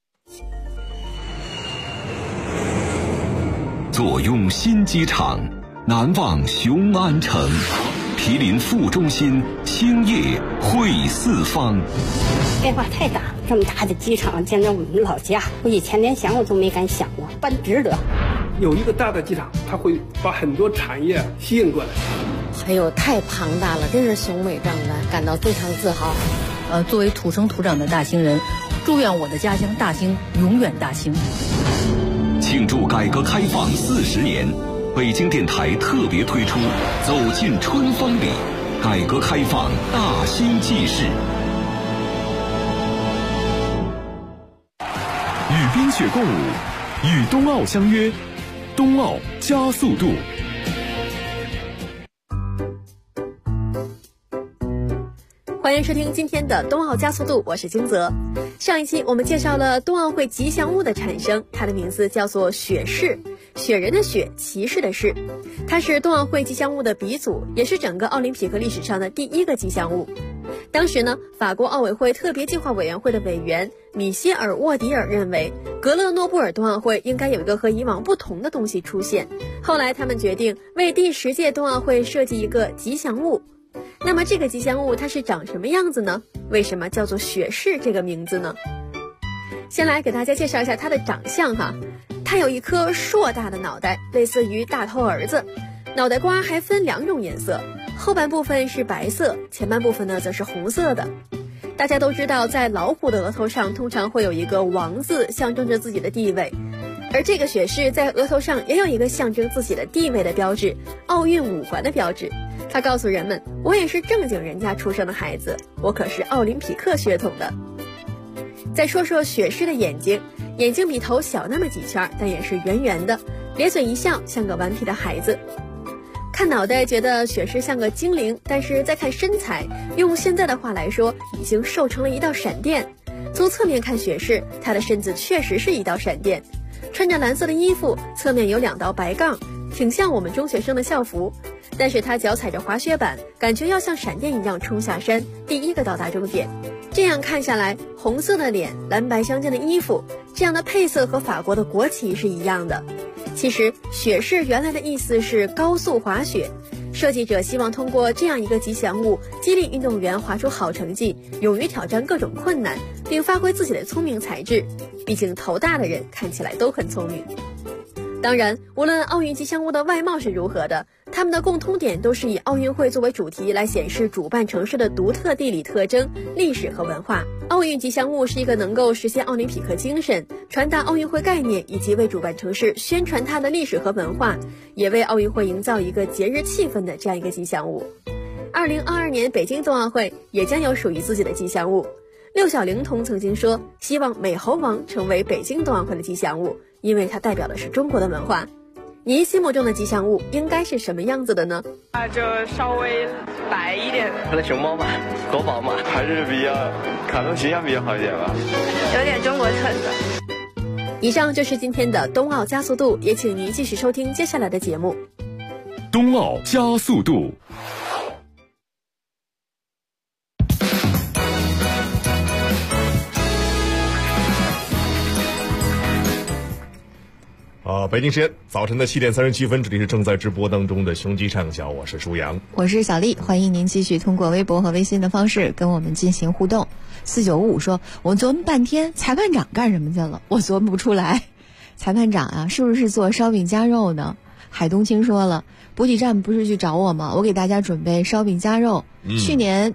[SPEAKER 18] 坐拥新机场，难忘雄安城。毗邻副中心，兴业汇四方。
[SPEAKER 19] 变化太大，这么大的机场，简直我们老家，我以前连想我都没敢想过，办值得。
[SPEAKER 20] 有一个大的机场，它会把很多产业吸引过来。
[SPEAKER 21] 哎呦，太庞大了，真是雄伟壮观，感到非常自豪。
[SPEAKER 22] 作为土生土长的大兴人，祝愿我的家乡大兴永远大兴。
[SPEAKER 18] 庆祝改革开放40年，北京电台特别推出《走进春风里》，改革开放大兴纪事。
[SPEAKER 1] 与冰雪共舞，与冬奥相约，冬奥加速度。
[SPEAKER 23] 欢迎收听今天的冬奥加速度，我是金泽。上一期我们介绍了冬奥会吉祥物的产生，它的名字叫做雪士，雪人的雪，骑士的士。它是冬奥会吉祥物的鼻祖，也是整个奥林匹克历史上的第一个吉祥物。 当时呢，法国奥委会特别计划委员会的委员米歇尔·沃迪尔认为，格勒诺布尔冬奥会应该有一个和以往不同的东西出现。后来他们决定为第10届冬奥会设计一个吉祥物。那么这个吉祥物它是长什么样子呢？为什么叫做雪士这个名字呢？先来给大家介绍一下它的长相哈。它有一颗硕大的脑袋，类似于大头儿子，脑袋瓜还分2种颜色，后半部分是白色，前半部分呢则是红色的。大家都知道，在老虎的额头上通常会有一个王字，象征着自己的地位，而这个雪士在额头上也有一个象征自己的地位的标志，奥运5环的标志。他告诉人们，我也是正经人家出生的孩子，我可是奥林匹克血统的。再说说雪士的眼睛，眼睛比头小那么几圈，但也是圆圆的，咧嘴一笑，像个顽皮的孩子。看脑袋觉得雪士像个精灵，但是再看身材，用现在的话来说，已经瘦成了一道闪电。从侧面看雪士，他的身子确实是一道闪电，穿着蓝色的衣服，侧面有2道白杠，挺像我们中学生的校服。但是他脚踩着滑雪板，感觉要像闪电一样冲下山，第一个到达终点。这样看下来，红色的脸，蓝白相间的衣服，这样的配色和法国的国旗是一样的。其实雪士原来的意思是高速滑雪，设计者希望通过这样一个吉祥物，激励运动员滑出好成绩，勇于挑战各种困难，并发挥自己的聪明才智。毕竟头大的人看起来都很聪明。当然，无论奥运吉祥物的外貌是如何的，它们的共通点都是以奥运会作为主题来显示主办城市的独特地理特征、历史和文化。奥运吉祥物是一个能够实现奥林匹克精神、传达奥运会概念以及为主办城市宣传它的历史和文化，也为奥运会营造一个节日气氛的这样一个吉祥物。2022年北京冬奥会也将有属于自己的吉祥物。六小龄童曾经说，希望美猴王成为北京冬奥会的吉祥物，因为它代表的是中国的文化。您心目中的吉祥物应该是什么样子的呢？
[SPEAKER 2] 就稍微白一点，
[SPEAKER 3] 可能熊猫吧，国宝嘛，还是比较卡通形象比较好一点吧，
[SPEAKER 2] 有点中国特色。
[SPEAKER 23] 以上就是今天的冬奥加速度，也请您继续收听接下来的节目。
[SPEAKER 1] 冬奥加速度。
[SPEAKER 5] 北京时间早晨的7点37分，这里是正在直播当中的雄鸡畅晓，我是舒阳，
[SPEAKER 6] 我是小丽，欢迎您继续通过微博和微信的方式跟我们进行互动。4955说，我琢磨半天裁判长干什么去了，我琢磨不出来。裁判长啊，是不是做烧饼夹肉呢？海东青说了，补给站不是去找我吗？我给大家准备烧饼夹肉。去年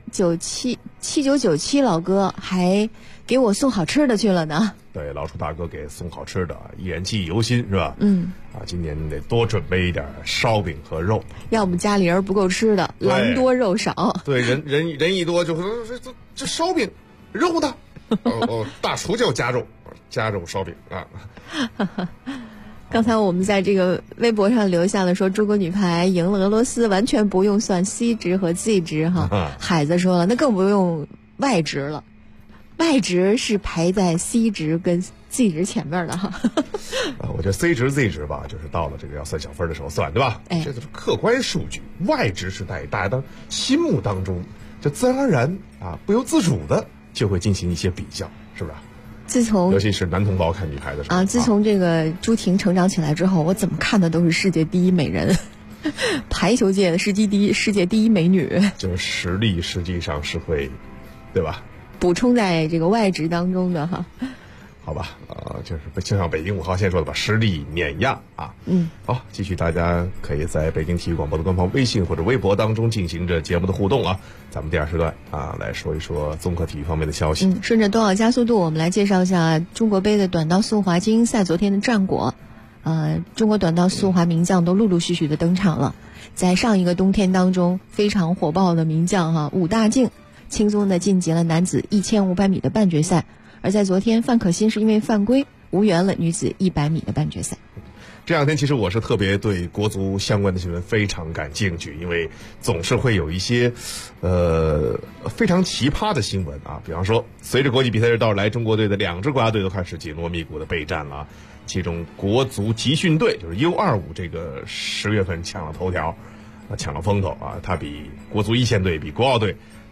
[SPEAKER 6] 7997老哥还给我送好吃的去了呢。
[SPEAKER 5] 对，老楚大哥给送好吃的，依然记忆犹新，是吧？今年得多准备一点烧饼和肉，
[SPEAKER 6] 要不家里人不够吃的，狼多肉少。
[SPEAKER 5] 对，人一多就这烧饼，肉呢？大厨叫夹肉烧饼啊。
[SPEAKER 6] 刚才我们在这个微博上留下了说，中国女排赢了俄罗斯，完全不用算 C 值和 Z 值哈。海子说了，那更不用外值了。外值是排在 C 值跟 Z 值前面的哈。
[SPEAKER 5] 我觉得 C 值 Z 值吧，就是到了这个要算小分的时候算，对吧？这都是客观数据，外值是在大家心目当中，这自然而然啊，不由自主的就会进行一些比较，是不是？
[SPEAKER 6] 自从
[SPEAKER 5] 尤其是男同胞看女排的时候
[SPEAKER 6] 自从这个朱婷成长起来之后，我怎么看的都是世界第一美人，排球界的世界第一美女，
[SPEAKER 5] 就是实力实际上是会，对吧？
[SPEAKER 6] 补充在这个外值当中的哈。
[SPEAKER 5] 好吧，就是就像北京5号线说的吧，实力碾压啊。好，继续，大家可以在北京体育广播的官方微信或者微博当中进行着节目的互动啊。咱们第2时段来说一说综合体育方面的消息。
[SPEAKER 6] 顺着冬奥加速度，我们来介绍一下中国杯的短道速滑精英赛昨天的战果。中国短道速滑名将都陆陆续续的登场了。在上一个冬天当中，非常火爆的名将武大靖轻松的晋级了男子1500米的半决赛。而在昨天，范可新是因为犯规无缘了女子100米的半决赛。
[SPEAKER 5] 这两天其实我是特别对国足相关的新闻非常感兴趣，因为总是会有一些非常奇葩的新闻啊。比方说，随着国际比赛日到来，中国队的2支国家队都开始紧锣密鼓的备战了。其中国足集训队就是 U25 这个10月份抢了头条，抢了风头啊。它比国足一线队比国奥队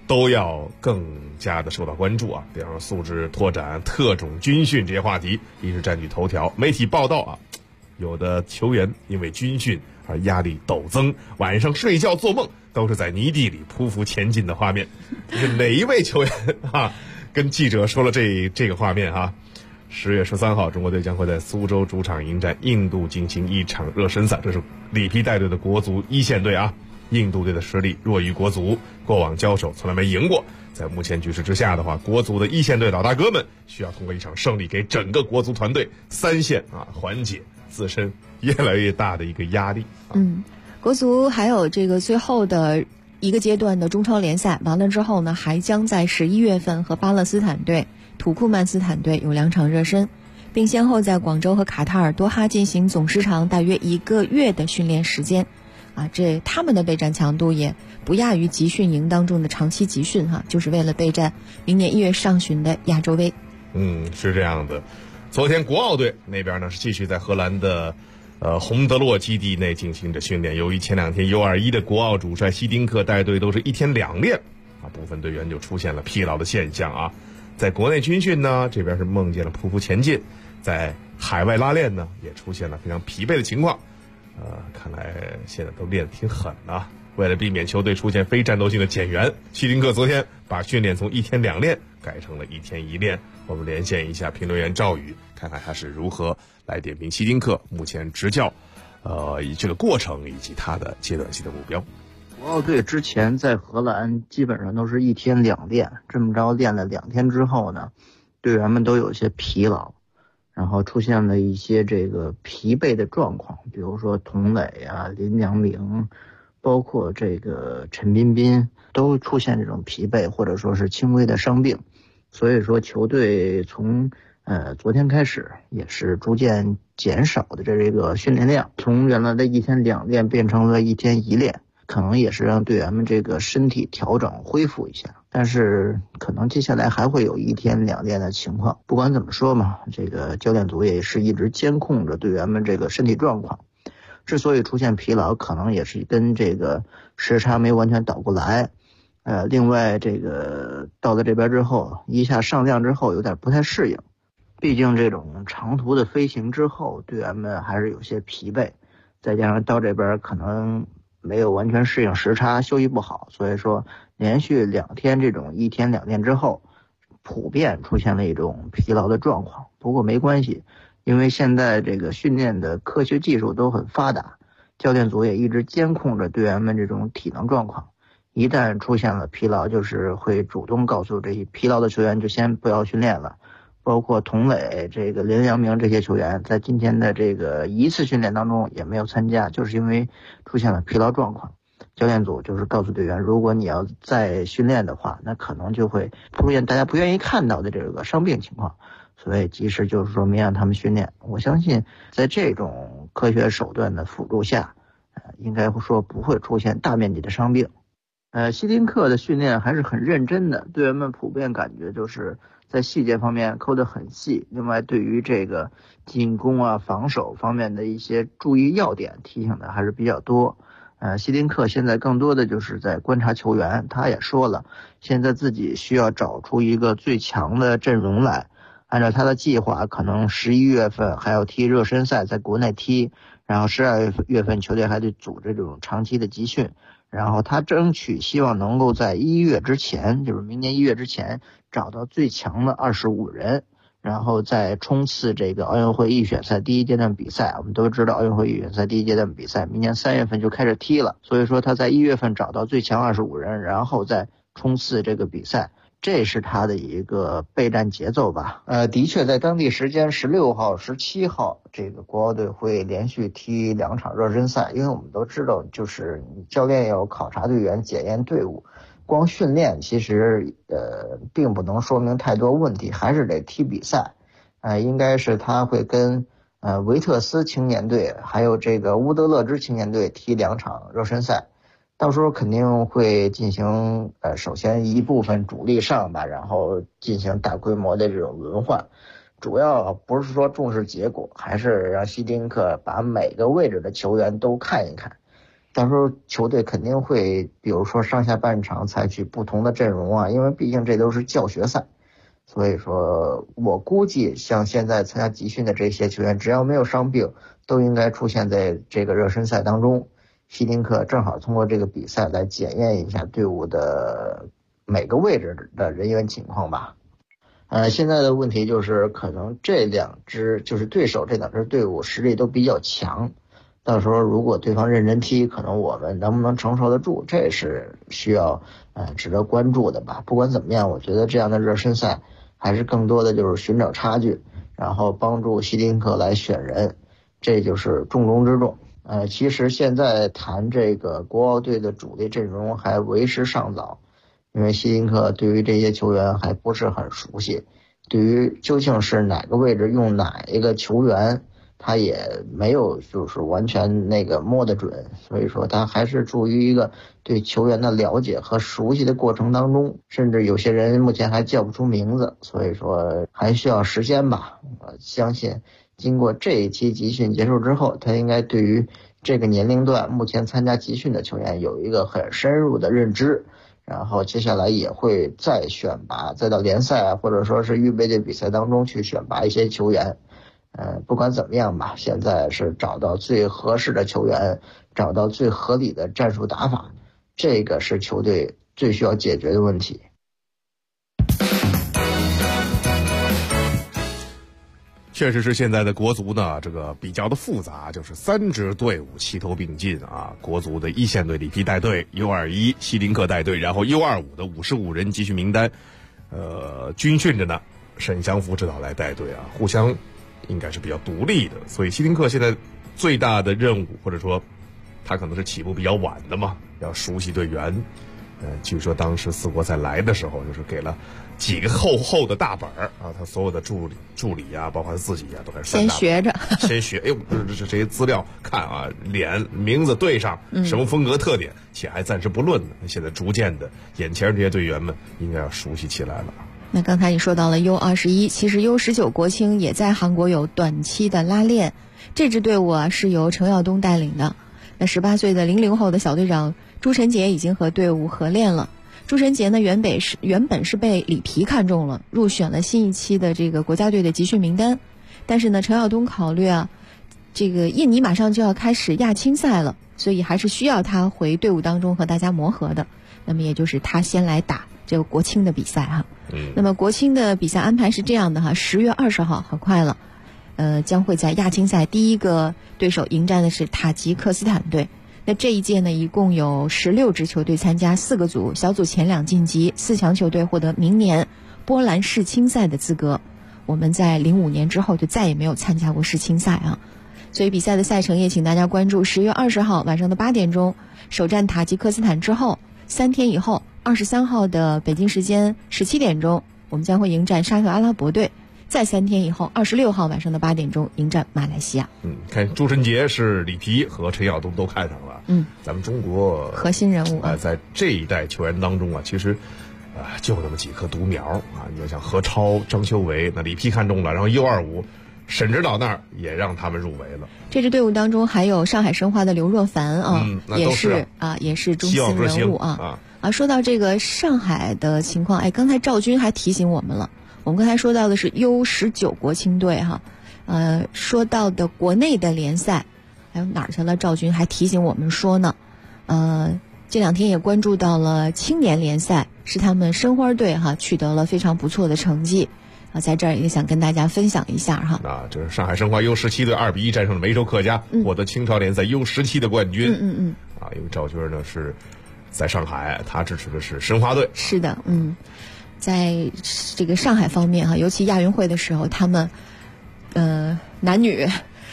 [SPEAKER 5] 都要更加的受到关注啊。比方说素质拓展、特种军训这些话题一直占据头条。媒体报道啊，有的球员因为军训而压力陡增，晚上睡觉做梦都是在泥地里匍匐前进的画面。这是哪一位球员啊？跟记者说了这个画面啊。10月13号，中国队将会在苏州主场迎战印度进行一场热身赛。这是里皮带队的国足一线队啊。印度队的实力弱于国足，过往交手从来没赢过。在目前局势之下的话，国足的一线队老大哥们需要通过一场胜利，给整个国足团队3线啊缓解自身越来越大的一个压力。
[SPEAKER 6] 国足还有这个最后的一个阶段的中超联赛完了之后呢，还将在11月份和巴勒斯坦队、土库曼斯坦队有2场热身，并先后在广州和卡塔尔多哈进行总时长大约1个月的训练时间。这他们的备战强度也不亚于集训营当中的长期集训就是为了备战明年1月上旬的亚洲杯。
[SPEAKER 5] 是这样的。昨天国奥队那边呢是继续在荷兰的洪德洛基地内进行着训练。由于前2天U21的国奥主帅希丁克带队都是1天2练部分队员就出现了疲劳的现象啊。在国内军训呢，这边是梦见了匍匐前进，在海外拉练呢也出现了非常疲惫的情况。看来现在都练得挺狠啊。为了避免球队出现非战斗性的减员，希丁克昨天把训练从1天2练改成了1天1练。我们连线一下评论员赵宇，看看他是如何来点评希丁克目前执教以这个过程以及他的阶段性的目标。
[SPEAKER 4] 国奥队之前在荷兰基本上都是1天2练，这么着练了2天之后呢，队员们都有些疲劳，然后出现了一些这个疲惫的状况，比如说童磊啊、林良铭，包括这个陈彬彬都出现这种疲惫或者说是轻微的伤病。所以说球队从昨天开始也是逐渐减少的这个训练量，从原来的1天2练变成了1天1练，可能也是让队员们这个身体调整恢复一下。但是可能接下来还会有1天2练的情况。不管怎么说嘛，这个教练组也是一直监控着队员们这个身体状况。之所以出现疲劳，可能也是跟这个时差没完全倒过来。另外这个到了这边之后，一下上量之后有点不太适应。毕竟这种长途的飞行之后，队员们还是有些疲惫，再加上到这边可能没有完全适应时差，休息不好，所以说连续2天这种1天2练之后，普遍出现了一种疲劳的状况。不过没关系，因为现在这个训练的科学技术都很发达，教练组也一直监控着队员们这种体能状况。一旦出现了疲劳，就是会主动告诉这些疲劳的球员就先不要训练了。包括童磊、这个林良铭这些球员在今天的这个1次训练当中也没有参加，就是因为出现了疲劳状况。教练组就是告诉队员，如果你要再训练的话，那可能就会出现大家不愿意看到的这个伤病情况，所以及时就是说没让他们训练。我相信在这种科学手段的辅助下，应该说不会出现大面积的伤病。希丁克的训练还是很认真的，队员们普遍感觉就是在细节方面抠得很细。另外对于这个进攻啊、防守方面的一些注意要点提醒的还是比较多。希丁克现在更多的就是在观察球员，他也说了，现在自己需要找出一个最强的阵容来。按照他的计划，可能11月份还要踢热身赛，在国内踢，然后12月份球队还得组织这种长期的集训。然后他争取希望能够在1月之前，就是明年1月之前找到最强的25人，然后再冲刺这个奥运会预选赛第1阶段比赛。我们都知道奥运会预选赛第1阶段比赛明年3月份就开始踢了，所以说他在1月份找到最强25人，然后再冲刺这个比赛，这是他的一个备战节奏吧。的确在当地时间16号、17号，这个国奥队会连续踢2场热身赛。因为我们都知道，就是教练要考察队员、检验队伍，光训练其实并不能说明太多问题，还是得踢比赛。应该是他会跟维特斯青年队还有这个乌德勒支青年队踢2场热身赛。到时候肯定会进行首先一部分主力上吧，然后进行大规模的这种轮换。主要不是说重视结果，还是让希丁克把每个位置的球员都看一看。 到时候球队肯定会，比如说上下半场采取不同的阵容啊，因为毕竟这都是教学赛，所以说我估计像现在参加集训的这些球员，只要没有伤病，都应该出现在这个热身赛当中。希丁克正好通过这个比赛来检验一下队伍的每个位置的人员情况吧。现在的问题就是可能这两支就是对手这两支队伍实力都比较强，到时候如果对方认真踢，可能我们能不能承受得住，这是需要值得关注的吧。不管怎么样，我觉得这样的热身赛还是更多的就是寻找差距，然后帮助希丁克来选人，这就是重中之重。其实现在谈这个国奥队的主力阵容还为时尚早，因为希丁克对于这些球员还不是很熟悉，对于究竟是哪个位置用哪一个球员，他也没有就是完全摸得准，所以说他还是处于一个对球员的了解和熟悉的过程当中，甚至有些人目前还叫不出名字，所以说还需要时间吧。我相信经过这一期集训结束之后，他应该对于这个年龄段目前参加集训的球员有一个很深入的认知，然后接下来也会再选拔，再到联赛或者说是预备队比赛当中去选拔一些球员。不管怎么样吧，现在是找到最合适的球员，找到最合理的战术打法，这个是球队最需要解决的问题。
[SPEAKER 5] 确实是现在的国足呢，这个比较的复杂，就是3支队伍齐头并进啊。国足的一线队里皮带队，U21希丁克带队，然后 U25的55人集训名单，军训着呢，沈祥福指导来带队啊，互相应该是比较独立的。所以希丁克现在最大的任务，或者说他可能是起步比较晚的嘛，要熟悉队员。据说当时4国赛来的时候，就是给了几个厚的大本儿啊，他所有的助理啊，包括他自己啊，都开始
[SPEAKER 6] 先学着，
[SPEAKER 5] 先学。哎呦，这些资料看啊，脸名字对上，什么风格特点，且还暂时不论呢。现在逐渐的，眼前这些队员们应该要熟悉起来了。
[SPEAKER 6] 那刚才你说到了 U21， 其实 U19 国青也在韩国有短期的拉练，这支队伍啊是由程耀东带领的。那18岁的00后的小队长朱晨杰已经和队伍合练了。朱晨杰呢原本是被里皮看中了，入选了新一期的这个国家队的集训名单，但是呢程耀东考虑啊，这个印尼马上就要开始亚青赛了，所以还是需要他回队伍当中和大家磨合的。那么也就是他先来打这个国青的比赛哈。那么国青的比赛安排是这样的哈，10月20号很快了，将会在亚青赛第一个对手迎战的是塔吉克斯坦队。那这一届呢，一共有16支球队参加4个组，小组前2晋级，4强球队获得明年波兰世青赛的资格。我们在05年之后就再也没有参加过世青赛啊，所以比赛的赛程也请大家关注。10月20号晚上的8点钟首战塔吉克斯坦之后，3天以后23号的北京时间17点钟，我们将会迎战沙特阿拉伯队。再3天以后，26号晚上的8点钟迎战马来西亚。
[SPEAKER 5] 看朱晨杰是里皮和陈晓东都看上了。咱们中国
[SPEAKER 6] 核心人物
[SPEAKER 5] 在这一代球员当中啊，其实就那么几颗独苗啊。你像何超、张修为，那里皮看中了，然后 U25沈指导那儿也让他们入围了。
[SPEAKER 6] 这支队伍当中还有上海申花的刘若凡啊，也是中心人物啊。说到这个上海的情况，刚才赵军还提醒我们了。我们刚才说到的是 U19 国青队哈，说到的国内的联赛，还有哪儿去了？赵军还提醒我们说呢，这2天也关注到了青年联赛，是他们申花队哈取得了非常不错的成绩，在这儿也想跟大家分享一下哈。
[SPEAKER 5] 这是上海申花 U17 队2-1战胜了梅州客家，获得青超联赛 U17 的冠军。因为赵军呢是在上海，他支持的是申花队。
[SPEAKER 6] 是的，在这个上海方面哈，尤其亚运会的时候，他们男女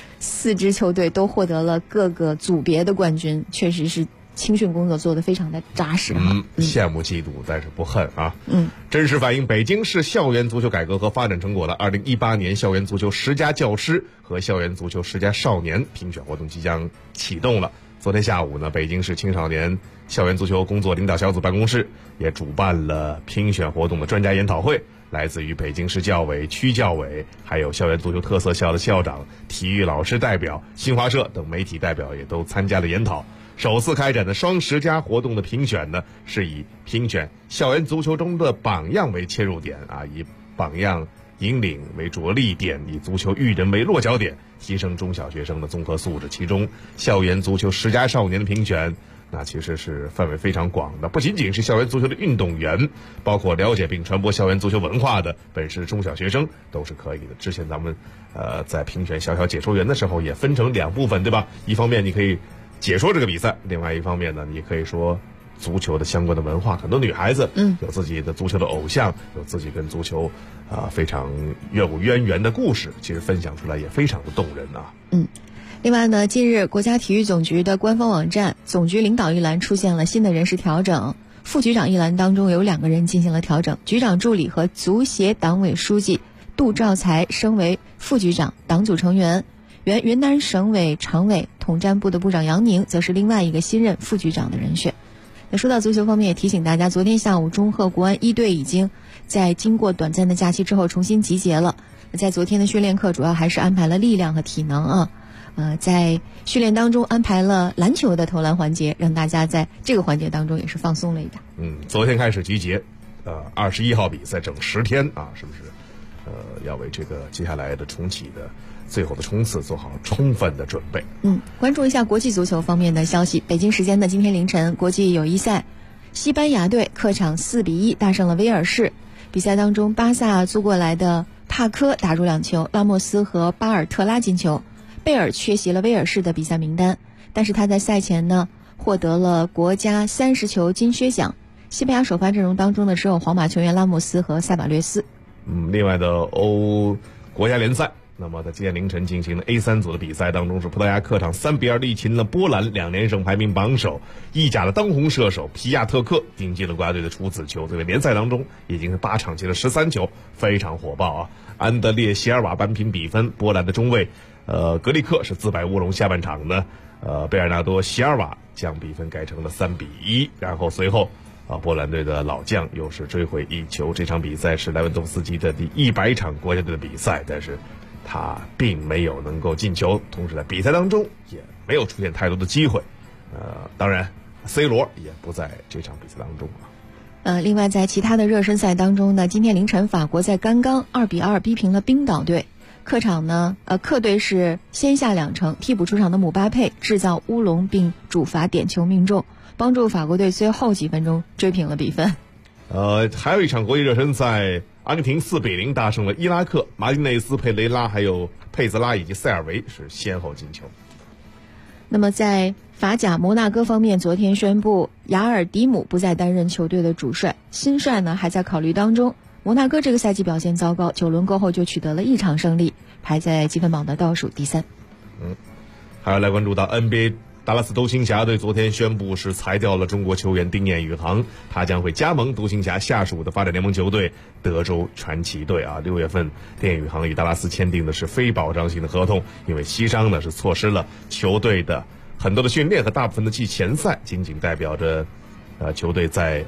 [SPEAKER 6] 4支球队都获得了各个组别的冠军，确实是青训工作做得非常的扎实哈。
[SPEAKER 5] 羡慕嫉妒，但是不恨啊。真实反映北京市校园足球改革和发展成果的2018年校园足球10佳教师和校园足球10佳少年评选活动即将启动了。昨天下午呢，北京市青少年校园足球工作领导小组办公室也主办了评选活动的专家研讨会，来自于北京市教委、区教委，还有校园足球特色校的校长、体育老师代表、新华社等媒体代表也都参加了研讨。 首次开展的双10+活动的评选呢，是以评选校园足球中的榜样为切入点啊，以榜样引领为着力点，以足球育人为落脚点，提升中小学生的综合素质。其中校园足球10+少年的评选，那其实是范围非常广的，不仅仅是校园足球的运动员，包括了解并传播校园足球文化的本市中小学生都是可以的。之前咱们在评选小小解说员的时候也分成2部分，对吧？一方面你可以解说这个比赛，另外一方面呢，你可以说足球的相关的文化。很多女孩子有自己的足球的偶像，有自己跟足球非常有渊源的故事，其实分享出来也非常的动人啊。
[SPEAKER 6] 另外呢，近日国家体育总局的官方网站总局领导一栏出现了新的人事调整，副局长一栏当中有2个人进行了调整，局长助理和足协党委书记杜兆才升为副局长、党组成员，原云南省委常委统战部的部长杨宁则是另外一个新任副局长的人选。那说到足球方面，也提醒大家，昨天下午中赫国安1队已经在经过短暂的假期之后重新集结了。在昨天的训练课主要还是安排了力量和体能啊，在训练当中安排了篮球的投篮环节，让大家在这个环节当中也是放松了一点。
[SPEAKER 5] 昨天开始集结，21号比赛整10天啊，是不是？要为这个接下来的重启的最后的冲刺做好充分的准备。
[SPEAKER 6] 关注一下国际足球方面的消息。北京时间的今天凌晨，国际友谊赛，西班牙队客场4-1大胜了威尔士。比赛当中，巴萨租过来的帕科打入2球，拉莫斯和巴尔特拉进球。贝尔缺席了威尔士的比赛名单，但是他在赛前呢获得了国家30球金靴奖。西班牙首发阵容当中呢只有皇马球员拉莫斯和塞瓦略斯。
[SPEAKER 5] 另外的欧国家联赛，那么在今天凌晨进行的 A3 组的比赛当中，是葡萄牙客场3-2力擒了波兰，2连胜排名榜首。意甲的当红射手皮亚特克顶进了国家队的处子球，在联赛当中已经是8场进了13球，非常火爆啊！安德烈席尔瓦扳平比分，波兰的中卫格里克是自摆乌龙。下半场呢，贝尔纳多席尔瓦将比分改成了3-1，然后随后波兰队的老将又是追回1球。这场比赛是莱万多夫斯基的第100场国家队的比赛，但是他并没有能够进球，同时在比赛当中也没有出现太多的机会。当然 C 罗也不在这场比赛当中
[SPEAKER 6] 另外在其他的热身赛当中呢，今天凌晨法国在刚刚2-2逼平了冰岛队。客场呢，客队是先下2城，替补出场的姆巴佩制造乌龙并主罚点球命中，帮助法国队最后几分钟追平了比分。
[SPEAKER 5] 还有一场国际热身赛，阿根廷4-0大胜了伊拉克，马丁内斯、佩雷拉还有佩兹拉以及塞尔维是先后进球。
[SPEAKER 6] 那么在法甲摩纳哥方面，昨天宣布雅尔迪姆不再担任球队的主帅，新帅呢还在考虑当中。摩纳哥这个赛季表现糟糕，9轮过后就取得了1场胜利，排在积分榜的倒数第3。
[SPEAKER 5] 还要来关注到 NBA 达拉斯独行侠队昨天宣布是裁掉了中国球员丁彦雨航，他将会加盟独行侠下属的发展联盟球队德州传奇队啊。6月份丁彦雨航与达拉斯签订的是非保障性的合同，因为膝伤呢是错失了球队的很多的训练和大部分的季前赛，仅仅代表着球队在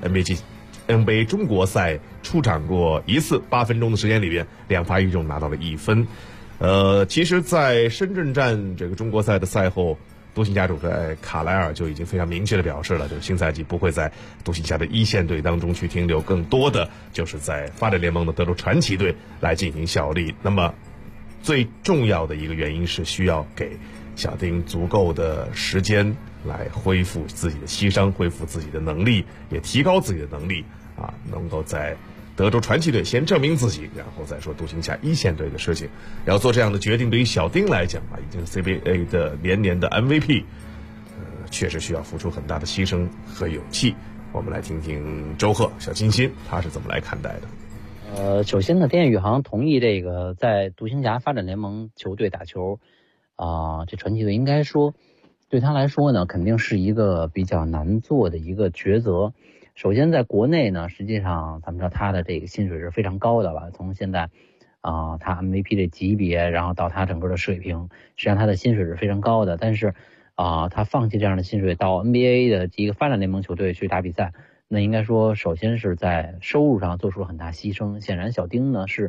[SPEAKER 5] NBA 中国赛出场过1次，8分钟的时间里边2罚1中拿到了1分。其实在深圳站这个中国赛的赛后，独行侠主帅卡莱尔就已经非常明确的表示了，就是新赛季不会在独行侠的一线队当中去停留，更多的就是在发展联盟的德州传奇队来进行效力。那么最重要的一个原因是需要给小丁足够的时间来恢复自己的膝伤，恢复自己的能力，也提高自己的能力啊，能够在德州传奇队先证明自己，然后再说独行侠一线队的事情。要做这样的决定，对于小丁来讲啊，已经是 CBA 的连年的 MVP，确实需要付出很大的牺牲和勇气。我们来听听周贺小金星他是怎么来看待的。
[SPEAKER 16] 首先呢，丁彦雨航同意这个在独行侠发展联盟球队打球这传奇队应该说对他来说呢，肯定是一个比较难做的一个抉择。首先在国内呢，实际上咱们知道他的这个薪水是非常高的了，从现在他 MVP 的级别，然后到他整个的水平，实际上他的薪水是非常高的。但是他放弃这样的薪水到 NBA 的一个发展联盟球队去打比赛，那应该说首先是在收入上做出了很大牺牲。显然小丁呢是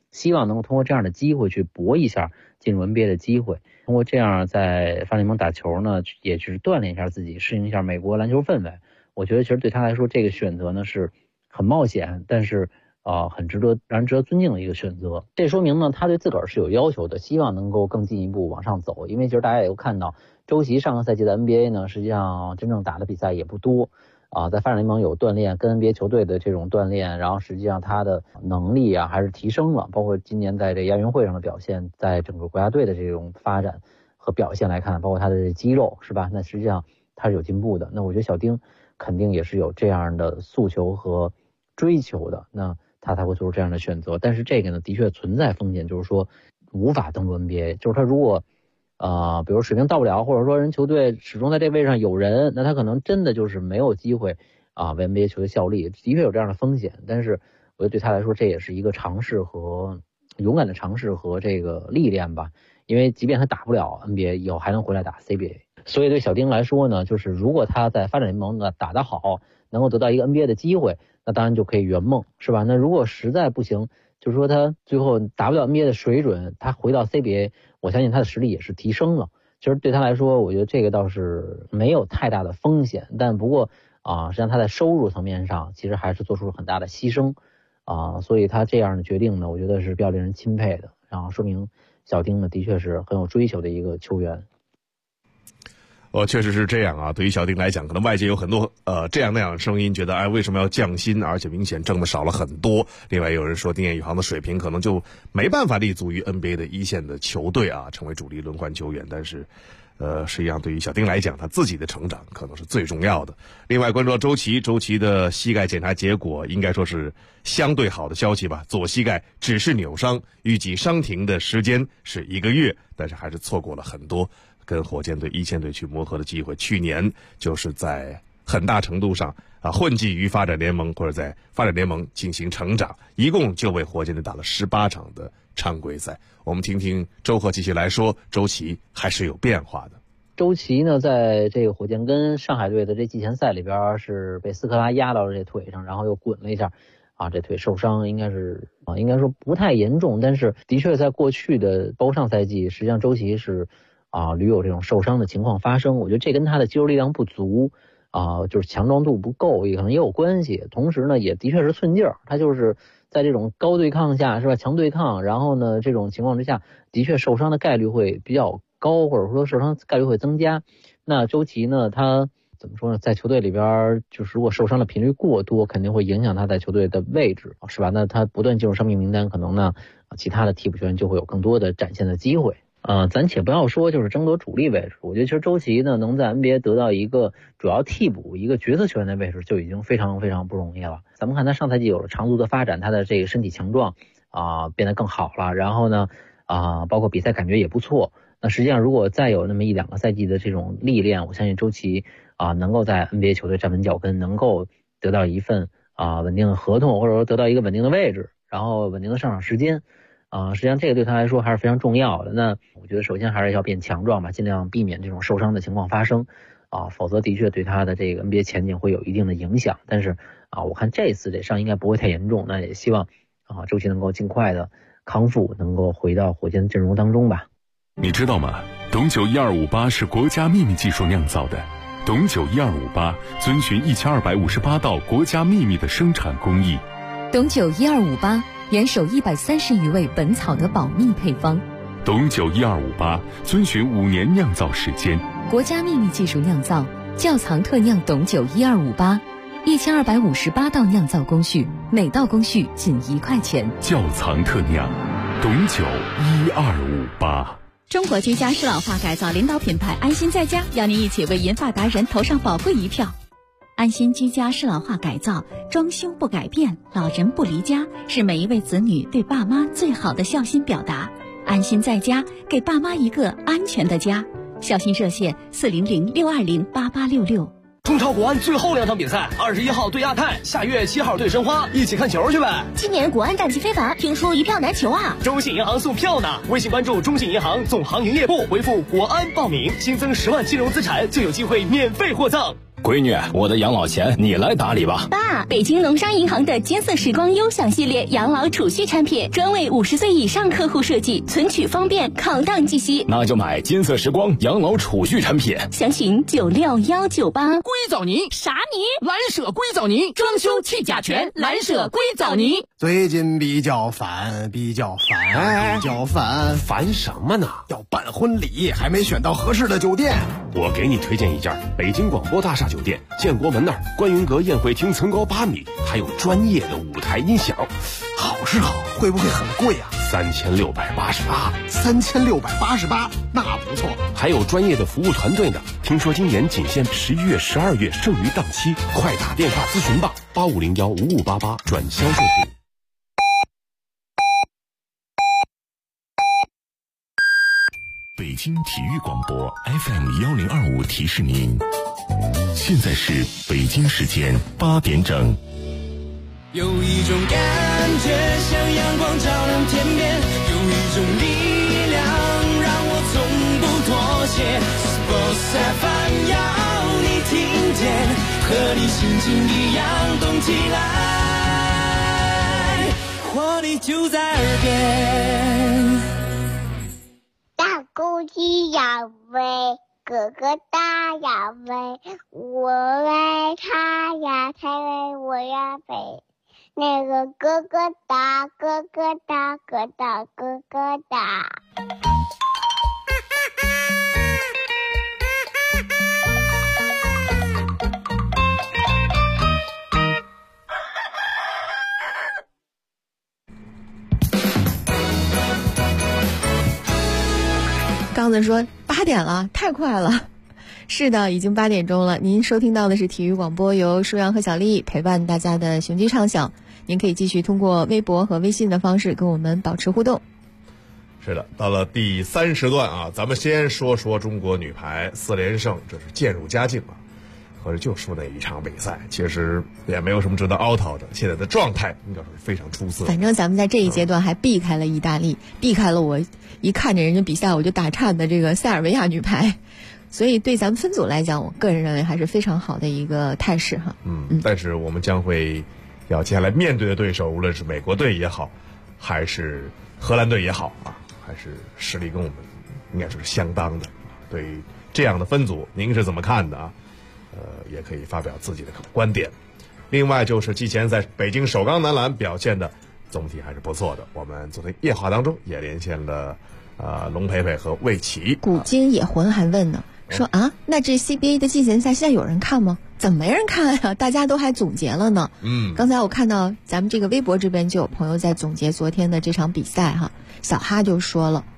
[SPEAKER 16] 希望能够通过这样的机会去搏一下进入 NBA 的机会。通过这样在发展联盟打球呢，也是锻炼一下自己，适应一下美国篮球氛围。我觉得其实对他来说，这个选择呢是很冒险，但是很让人值得尊敬的一个选择。这说明呢，他对自个儿是有要求的，希望能够更进一步往上走。因为其实大家也都看到，周琦上个赛季的 NBA 呢，实际上真正打的比赛也不多在发展联盟有锻炼，跟 NBA 球队的这种锻炼，然后实际上他的能力还是提升了，包括今年在这亚运会上的表现，在整个国家队的这种发展和表现来看，包括他的肌肉是吧？那实际上他是有进步的。那我觉得小丁肯定也是有这样的诉求和追求的，那他才会做出这样的选择。但是这个呢，的确存在风险，就是说无法登陆 NBA， 就是他如果比如水平到不了，或者说人球队始终在这位上有人，那他可能真的就是没有机会为 NBA 球队效力，的确有这样的风险。但是我觉得对他来说，这也是一个尝试和勇敢的尝试和这个历练吧。因为即便他打不了 NBA， 以后还能回来打 CBA。所以对小丁来说呢，就是如果他在发展联盟呢打得好，能够得到一个 NBA 的机会，那当然就可以圆梦，是吧？那如果实在不行，就是说他最后达不到 NBA 的水准，他回到 CBA， 我相信他的实力也是提升了。其实对他来说，我觉得这个倒是没有太大的风险，但不过实际上他在收入层面上其实还是做出了很大的牺牲所以他这样的决定呢，我觉得是比较令人钦佩的，然后说明小丁呢的确是很有追求的一个球员。
[SPEAKER 5] 确实是这样对于小丁来讲，可能外界有很多这样那样的声音，觉得为什么要降薪，而且明显挣的少了很多。另外有人说丁彦雨航的水平可能就没办法立足于 NBA 的一线的球队成为主力轮换球员。但是实际上对于小丁来讲，他自己的成长可能是最重要的。另外关注到周琦的膝盖检查结果应该说是相对好的消息吧，左膝盖只是扭伤，预计伤停的时间是1个月，但是还是错过了很多跟火箭队一线队去磨合的机会。去年就是在很大程度上混迹于发展联盟，或者在发展联盟进行成长，一共就为火箭队打了18场的常规赛。我们听听周贺继续来说，周琦还是有变化的。
[SPEAKER 16] 周琦呢，在这个火箭跟上海队的这季前赛里边是被斯科拉压到了这腿上，然后又滚了一下这腿受伤，应该说不太严重，但是的确在过去的包括上赛季，实际上周琦是屡有这种受伤的情况发生。我觉得这跟他的肌肉力量不足就是强壮度不够，也可能也有关系。同时呢，也的确是寸劲儿，他就是在这种高对抗下是吧，强对抗，然后呢这种情况之下，的确受伤的概率会比较高，或者说受伤概率会增加。那周琦呢，他怎么说呢，在球队里边就是如果受伤的频率过多，肯定会影响他在球队的位置，是吧？那他不断进入伤病名单，可能呢其他的替补球员就会有更多的展现的机会。咱且不要说就是争夺主力位置，我觉得其实周琦呢能在 NBA 得到一个主要替补一个角色球员的位置就已经非常非常不容易了。咱们看他上赛季有了长足的发展，他的这个身体强壮变得更好了，然后呢包括比赛感觉也不错。那实际上如果再有那么1-2个赛季的这种历练，我相信周琦能够在 NBA 球队站稳脚跟，能够得到一份稳定的合同，或者说得到一个稳定的位置，然后稳定的上场时间。实际上这个对他来说还是非常重要的。那我觉得首先还是要变强壮吧，尽量避免这种受伤的情况发生否则的确对他的这个 NBA 前景会有一定的影响。但是我看这次这伤应该不会太严重，那也希望周琦能够尽快的康复，能够回到火箭阵容当中吧。
[SPEAKER 1] 你知道吗？董酒1258是国家秘密技术酿造的。董酒1258遵循1258道国家秘密的生产工艺。
[SPEAKER 17] 董酒1258严守130余味本草的保密配方。
[SPEAKER 1] 董酒1258遵循5年酿造时间，
[SPEAKER 17] 国家秘密技术酿造，窖藏特酿董酒1258，1258道酿造工序，每道工序仅1块钱。
[SPEAKER 1] 窖藏特酿，董酒1258。
[SPEAKER 7] 中国居家适老化改造领导品牌安心在家，邀您一起为银发达人投上宝贵一票。安心居家适老化改造，装修不改变，老人不离家，是每一位子女对爸妈最好的孝心表达。安心在家，给爸妈一个安全的家。孝心热线400-620-8866。
[SPEAKER 8] 中超国安最后2场比赛，21号对亚太，下月7号对申花，一起看球去呗。
[SPEAKER 10] 今年国安战绩非凡，听说一票难求啊！
[SPEAKER 8] 中信银行送票呢，微信关注中信银行总行营业部，回复国安报名，新增10万金融资产就有机会免费获赠。
[SPEAKER 9] 闺女，我的养老钱你来打理吧。
[SPEAKER 10] 爸，北京农商银行的金色时光优享系列养老储蓄产品，专为50岁以上客户设计，存取方便，抗荡计息。
[SPEAKER 9] 那就买金色时光养老储蓄产品。
[SPEAKER 10] 详询96198。
[SPEAKER 12] 硅藻泥
[SPEAKER 10] 啥泥？
[SPEAKER 12] 蓝舍硅藻泥，装修去甲醛，蓝舍硅藻泥。
[SPEAKER 14] 最近比较烦，
[SPEAKER 24] 烦什么呢？
[SPEAKER 14] 要办婚礼，还没选到合适的酒店。
[SPEAKER 24] 我给你推荐一家北京广播大厦酒店，建国门那儿观云阁宴会厅层高8米，还有专业的舞台音响。
[SPEAKER 14] 好是好，会不会很贵啊
[SPEAKER 24] ？3688。
[SPEAKER 14] 3688，那不错。
[SPEAKER 24] 还有专业的服务团队呢。听说今年仅限11月、12月剩余档期，快打电话咨询吧，85015588转销售部。
[SPEAKER 1] 北京体育广播 FM1025提示您，现在是北京时间8点整。
[SPEAKER 25] 有一种感觉像阳光照亮天边，有一种力量让我从不妥协。Sports FM 要你听见，和你心情一样动起来，活力就在耳边。
[SPEAKER 26] 大公鸡要飞，哥哥大要飞，我爱他呀，他爱我呀飞。那个哥哥大，哥哥大，哥大哥哥大。
[SPEAKER 6] 刚子说8点了，太快了。是的，已经8点钟了。您收听到的是体育广播，由舒阳和小丽陪伴大家的雄鸡畅想。您可以继续通过微博和微信的方式跟我们保持互动。
[SPEAKER 5] 是的，到了第3时段啊，咱们先说说中国女排4连胜，这是渐入佳境啊。可是就说那一场比赛，其实也没有什么值得凹槽的。现在的状态应该说是非常出色。
[SPEAKER 6] 反正咱们在这一阶段还避开了意大利，避开了我一看着人家比赛我就打颤的这个塞尔维亚女排。所以对咱们分组来讲，我个人认为还是非常好的一个态势哈。
[SPEAKER 5] 但是我们将会要接下来面对的对手，无论是美国队也好，还是荷兰队也好啊，还是实力跟我们应该说是相当的。对于这样的分组，您是怎么看的啊？也可以发表自己的观点。另外就是季前赛北京首钢男篮表现的总体还是不错的。我们昨天夜话当中也连线了龙培培和魏琪。
[SPEAKER 6] 古今野魂还问呢，说啊，那这 CBA 的季前赛现在有人看吗？怎么没人看呀？大家都还总结了呢。刚才我看到咱们这个微博这边就有朋友在总结昨天的这场比赛哈。小哈就说了，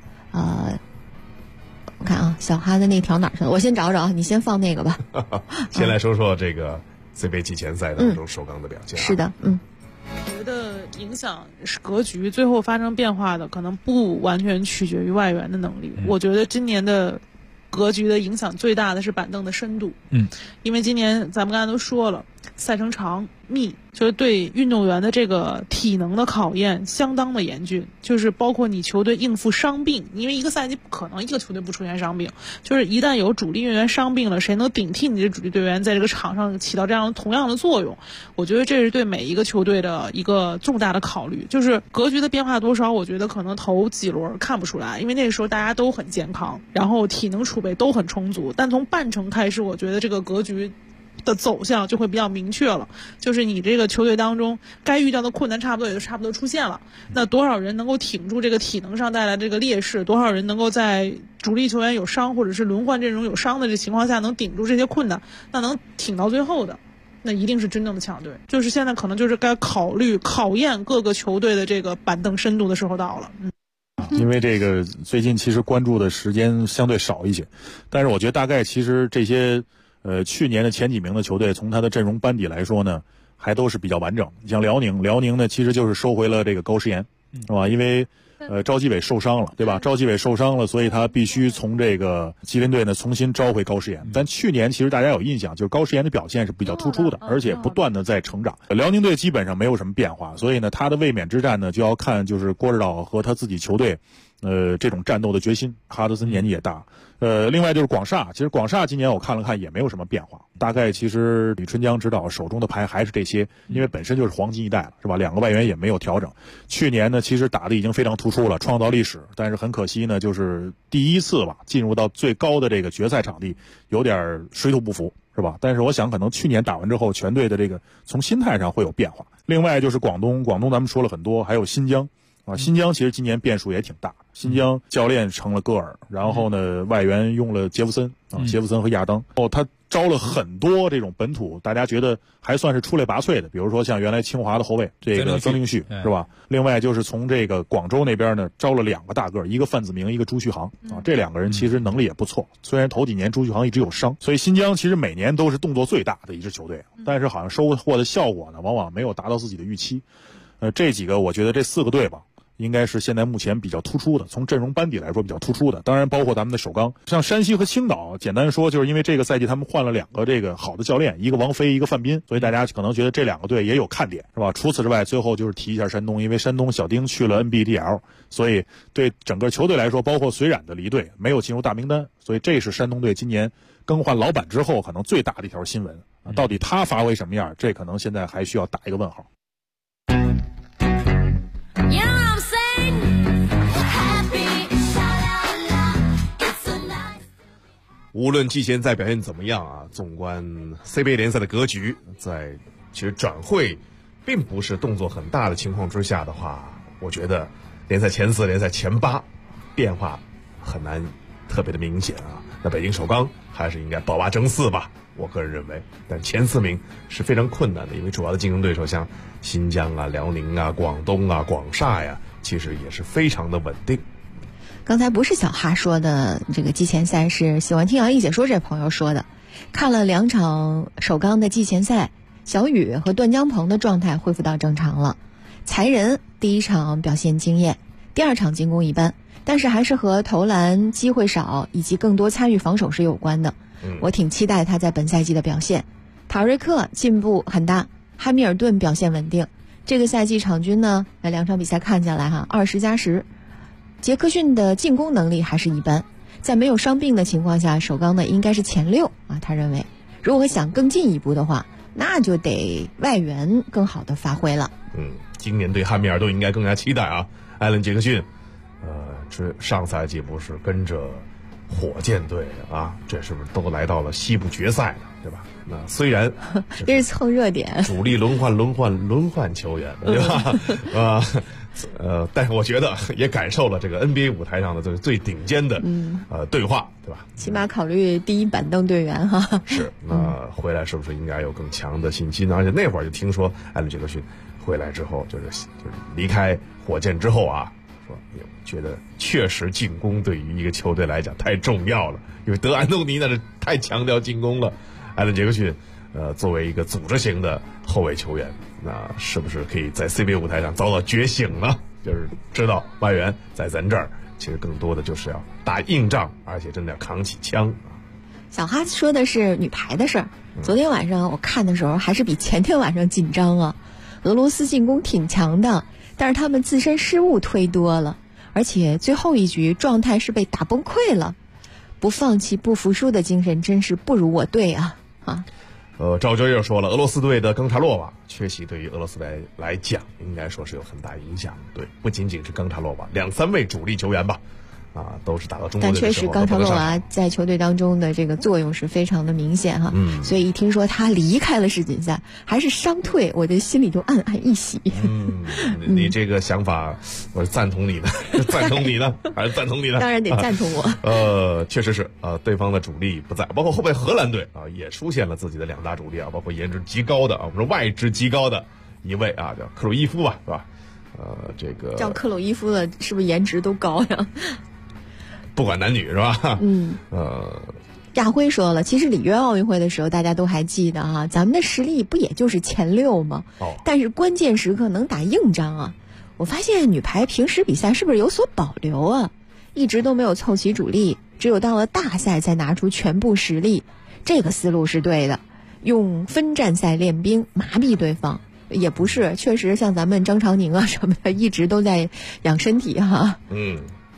[SPEAKER 6] 我看啊，小哈的那条哪去了？我先找找，你先放那个吧。
[SPEAKER 5] 先来说说这个 CBA 季前赛当中首钢的表现。
[SPEAKER 6] 是的，
[SPEAKER 27] 我觉得影响是格局最后发生变化的，可能不完全取决于外援的能力。我觉得今年的格局的影响最大的是板凳的深度。因为今年咱们刚才都说了，赛程长密，就是对运动员的这个体能的考验相当的严峻，就是包括你球队应付伤病，因为一个赛季不可能一个球队不出现伤病，就是一旦有主力运动员伤病了，谁能顶替你的主力队员在这个场上起到这样同样的作用？我觉得这是对每一个球队的一个重大的考虑。就是格局的变化多少，我觉得可能头几轮看不出来，因为那个时候大家都很健康，然后体能储备都很充足，但从半程开始，我觉得这个格局的走向就会比较明确了，就是你这个球队当中该遇到的困难差不多也就差不多出现了，那多少人能够挺住这个体能上带来这个劣势，多少人能够在主力球员有伤或者是轮换阵容有伤的这情况下能顶住这些困难，那能挺到最后的，那一定是真正的强队。就是现在可能就是该考验各个球队的这个板凳深度的时候到了。
[SPEAKER 28] 因为这个最近其实关注的时间相对少一些，但是我觉得大概其实这些去年的前几名的球队，从他的阵容班底来说呢，还都是比较完整。像辽宁呢，其实就是收回了这个高诗岩，是吧？因为赵继伟受伤了，对吧？赵继伟受伤了，所以他必须从这个吉林队呢重新召回高诗岩。但去年其实大家有印象，就是高诗岩的表现是比较突出的，而且不断的在成长。辽宁队基本上没有什么变化，所以呢，他的卫冕之战呢，就要看就是郭指导和他自己球队这种战斗的决心。哈德森年纪也大，另外就是广厦，其实广厦今年我看了看也没有什么变化，大概其实李春江指导手中的牌还是这些，因为本身就是黄金一代了，是吧？两个外援也没有调整。去年呢，其实打的已经非常突出了，创造历史，但是很可惜呢，就是第一次吧，进入到最高的这个决赛场地，有点水土不服，是吧？但是我想可能去年打完之后，全队的这个从心态上会有变化。另外就是广东咱们说了很多，还有新疆。新疆其实今年变数也挺大，新疆教练成了戈尔，然后呢外援用了杰弗森杰弗森和亚当，他招了很多这种本土大家觉得还算是出类拔萃的，比如说像原来清华的后卫这个曾令旭，是吧？另外就是从这个广州那边呢招了2个大个，一个范子铭，一个朱旭航这2个人其实能力也不错，虽然头几年朱旭航一直有伤，所以新疆其实每年都是动作最大的一支球队，但是好像收获的效果呢往往没有达到自己的预期。这几个我觉得这4个队吧，应该是现在目前比较突出的，从阵容班底来说比较突出的，当然包括咱们的首钢，像山西和青岛，简单说就是因为这个赛季他们换了2个这个好的教练，一个王菲，一个范斌，所以大家可能觉得这2个队也有看点，是吧？除此之外，最后就是提一下山东，因为山东小丁去了 NBDL， 所以对整个球队来说，包括隋冉的离队没有进入大名单，所以这是山东队今年更换老板之后可能最大的一条新闻。到底他发挥什么样，这可能现在还需要打一个问号。
[SPEAKER 5] 无论季前赛表现怎么样啊，纵观 CBA 联赛的格局，在其实转会并不是动作很大的情况之下的话，我觉得联赛前4、联赛前8变化很难特别的明显啊。那北京首钢还是应该保8争4吧，我个人认为。但前4名是非常困难的，因为主要的竞争对手像新疆啊、辽宁啊、广东啊、广厦呀，其实也是非常的稳定。
[SPEAKER 6] 刚才不是小哈说的这个季前赛，是喜欢听杨毅解说这朋友说的。看了2场首钢的季前赛，小雨和段江鹏的状态恢复到正常了。才人第1场表现惊艳，第2场进攻一般，但是还是和投篮机会少以及更多参与防守是有关的。我挺期待他在本赛季的表现。塔瑞克进步很大，汉密尔顿表现稳定。这个赛季场均呢，2场比赛看下来20+10。杰克逊的进攻能力还是一般，在没有伤病的情况下，首钢呢应该是前6啊。他认为，如果想更进一步的话，那就得外援更好的发挥了。
[SPEAKER 5] 今年对汉密尔顿应该更加期待啊。艾伦·杰克逊，上赛季不是跟着火箭队啊，这是不是都来到了西部决赛呢？对吧？那虽然
[SPEAKER 6] 这是蹭热点，
[SPEAKER 5] 主力轮换球员，对吧？但是我觉得也感受了这个 NBA 舞台上的最顶尖的对话，对吧？
[SPEAKER 6] 起码考虑第一板凳队员哈。
[SPEAKER 5] 是，那回来是不是应该有更强的信心呢？而且那会儿就听说艾伦·杰克逊回来之后，就是离开火箭之后啊，说觉得确实进攻对于一个球队来讲太重要了，因为德安东尼那是太强调进攻了。艾伦·杰克逊作为一个组织型的后卫球员，那是不是可以在 CBA 舞台上遭到觉醒呢？就是知道外援在咱这儿其实更多的就是要打硬仗，而且真的要扛起枪。
[SPEAKER 6] 小哈说的是女排的事儿。昨天晚上我看的时候还是比前天晚上紧张啊。俄罗斯进攻挺强的，但是他们自身失误忒多了，而且最后一局状态是被打崩溃了。不放弃不服输的精神真是不如我队啊。
[SPEAKER 5] 赵哲又说了，俄罗斯队的冈察洛娃缺席对于俄罗斯来讲应该说是有很大影响。对，不仅仅是冈察洛娃，2、3位主力球员吧，都是打到中国队的时候。但确实
[SPEAKER 6] 冈察洛娃在球队当中的这个作用是非常的明显哈。所以一听说他离开了世锦赛，还是伤退，我的心里就暗暗一喜。
[SPEAKER 5] 你这个想法我是赞同你的，赞同你呢还是赞同你呢？
[SPEAKER 6] 当然得赞同我。
[SPEAKER 5] 确实是对方的主力不在，包括后备荷兰队也出现了自己的2大主力包括颜值极高的我们说外值极高的一位叫克鲁伊夫吧，是吧？这个
[SPEAKER 6] 叫克鲁伊夫的是不是颜值都高呀？
[SPEAKER 5] 不管男女是吧？
[SPEAKER 6] 亚辉说了，其实里约奥运会的时候大家都还记得哈，咱们的实力不也就是前6吗？但是关键时刻能打硬仗啊。我发现女排平时比赛是不是有所保留啊？一直都没有凑齐主力，只有到了大赛才拿出全部实力。这个思路是对的，用分站赛练兵麻痹对方也不是，确实像咱们张常宁啊什么的一直都在养身体哈。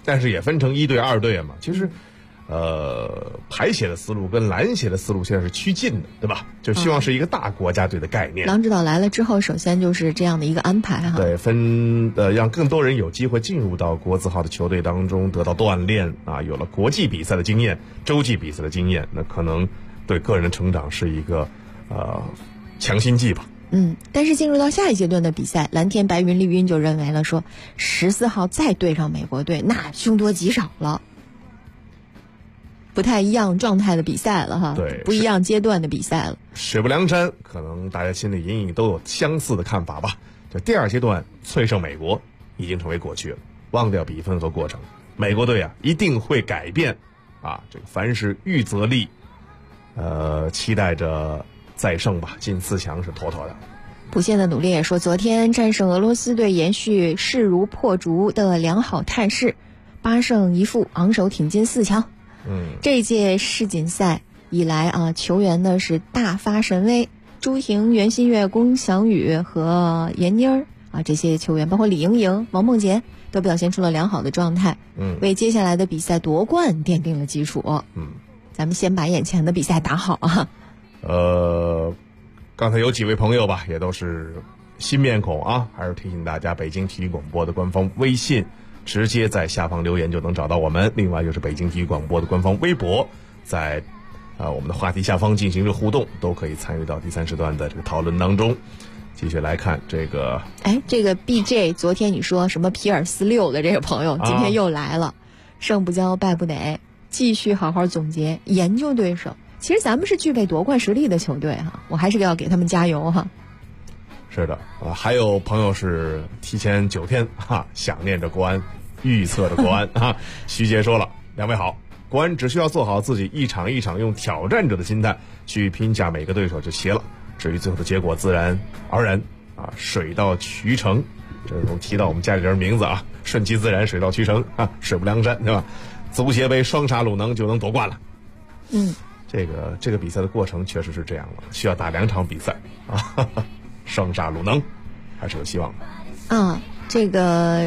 [SPEAKER 5] 但是也分成1队、2队嘛。其实，排协的思路跟篮协的思路现在是趋近的，对吧？就希望是一个大国家队的概念。
[SPEAKER 6] 郎指导来了之后，首先就是这样的一个安排哈。
[SPEAKER 5] 对，让更多人有机会进入到国字号的球队当中，得到锻炼啊，有了国际比赛的经验、洲际比赛的经验，那可能对个人的成长是一个强心剂吧。
[SPEAKER 6] 但是进入到下一阶段的比赛，蓝天白云绿茵就认为了说，14号再对上美国队，那凶多吉少了。不太一样状态的比赛了哈，
[SPEAKER 5] 对，
[SPEAKER 6] 不一样阶段的比赛了。
[SPEAKER 5] 水泊梁山，可能大家心里隐隐都有相似的看法吧。这第2阶段脆胜美国已经成为过去了，忘掉比分和过程，美国队啊一定会改变啊，这个凡事预则立，期待着再胜吧，进4强是妥妥的。
[SPEAKER 6] 不懈的努力也说，昨天战胜俄罗斯队，延续势如破竹的良好态势，8胜1负，昂首挺进4强。这届世锦赛以来啊，球员呢是大发神威，朱婷、袁心玥、龚翔宇和闫妮儿啊，这些球员包括李盈莹、王梦洁都表现出了良好的状态，为接下来的比赛夺冠奠定了基础。咱们先把眼前的比赛打好啊。
[SPEAKER 5] 刚才有几位朋友吧，也都是新面孔啊，还是提醒大家，北京体育广播的官方微信直接在下方留言就能找到我们，另外就是北京体育广播的官方微博，在我们的话题下方进行着互动，都可以参与到第3时段的这个讨论当中。继续来看这个，
[SPEAKER 6] 这个 BJ 昨天你说什么皮尔斯6的这个朋友，今天又来了，胜不骄败不馁，继续好好总结研究对手。其实咱们是具备夺冠实力的球队哈，我还是要给他们加油哈。
[SPEAKER 5] 是的还有朋友是提前9天想念着国安，预测着国安徐杰说了，2位好，国安只需要做好自己一场一场用挑战者的心态去拼下每个对手就齐了，至于最后的结果自然而然水到渠成，这是我们提到我们家里人名字顺其自然，水到渠成水泊梁山，对吧？足协杯双杀鲁能就能夺冠了。这个比赛的过程确实是这样了，需要打2场比赛双杀鲁能还是有希望的。
[SPEAKER 6] 这个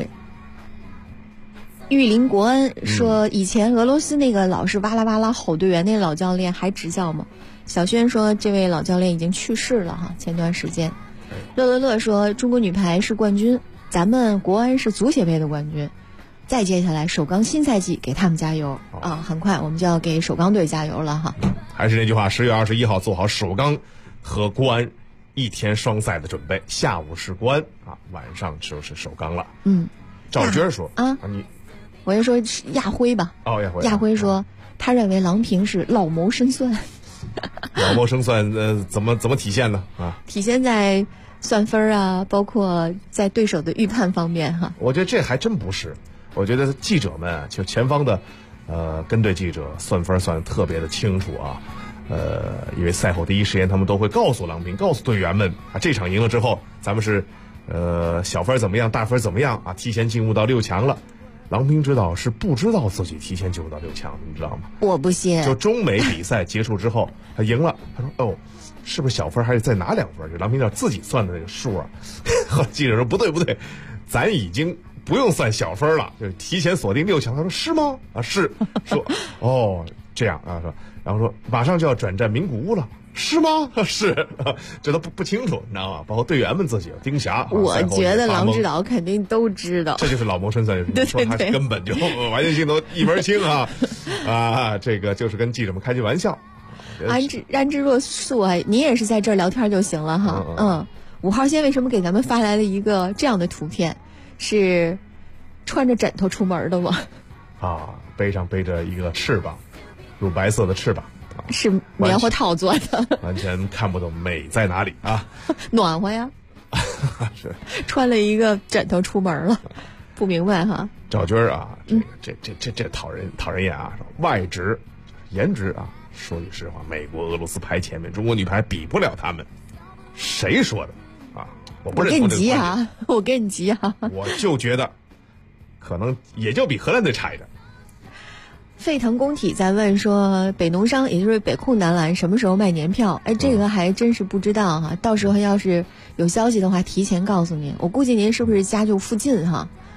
[SPEAKER 6] 玉林国安说，以前俄罗斯那个老是哇啦哇啦吼队员那老教练还执教吗？小轩说这位老教练已经去世了前段时间。乐乐说中国女排是冠军，咱们国安是足协杯的冠军，再接下来首钢新赛季给他们加油很快我们就要给首钢队加油了哈。
[SPEAKER 5] 还是那句话，10月21号做好首钢和国安1天双赛的准备，下午是国安晚上就是首钢了。赵娟说
[SPEAKER 6] 我就说亚辉吧。亚辉说他认为郎平是老谋深算。
[SPEAKER 5] 老谋深算怎么体现呢
[SPEAKER 6] 体现在算分包括在对手的预判方面
[SPEAKER 5] 我觉得这还真不是，我觉得记者们就前方的跟队记者算分算得特别的清楚因为赛后第一时间他们都会告诉郎平，告诉队员们这场赢了之后咱们是小分怎么样，大分怎么样提前进入到6强了。郎平指导是不知道自己提前进入到6强，你知道吗？
[SPEAKER 6] 我不信。
[SPEAKER 5] 就中美比赛结束之后他赢了，他说是不是小分还得再拿2分？就郎平指导自己算的那个数和记者说不对，咱已经不用算小分了，就是提前锁定6强。他说是吗？是。说这样说，然后说马上就要转战名古屋了，是吗？是。这都不清楚，你知道吗？包括队员们自己丁霞，
[SPEAKER 6] 我觉得郎指导肯定都知道，
[SPEAKER 5] 这就是老谋深算。你说他根本就完全性都一门清这个就是跟记者们开句玩笑。
[SPEAKER 6] 安之若素你也是在这儿聊天就行了哈。5号线为什么给咱们发来了一个这样的图片？是穿着枕头出门的吗？
[SPEAKER 5] 背上背着一个翅膀，乳白色的翅膀，
[SPEAKER 6] 是棉花套做的，
[SPEAKER 5] 完全看不懂美在哪里
[SPEAKER 6] 暖和呀。
[SPEAKER 5] 是
[SPEAKER 6] 穿了一个枕头出门了，不明白哈。
[SPEAKER 5] 赵军这讨人厌说外职颜值说句实话，美国俄罗斯排前面，中国女排比不了他们。谁说的我不认同这个观点。
[SPEAKER 6] 我跟你急
[SPEAKER 5] 我就觉得可能也就比荷兰队差一点。
[SPEAKER 6] 沸腾工体在问说，北农商也就是北控男篮什么时候卖年票？这个还真是不知道到时候要是有消息的话提前告诉您。我估计您是不是家就附近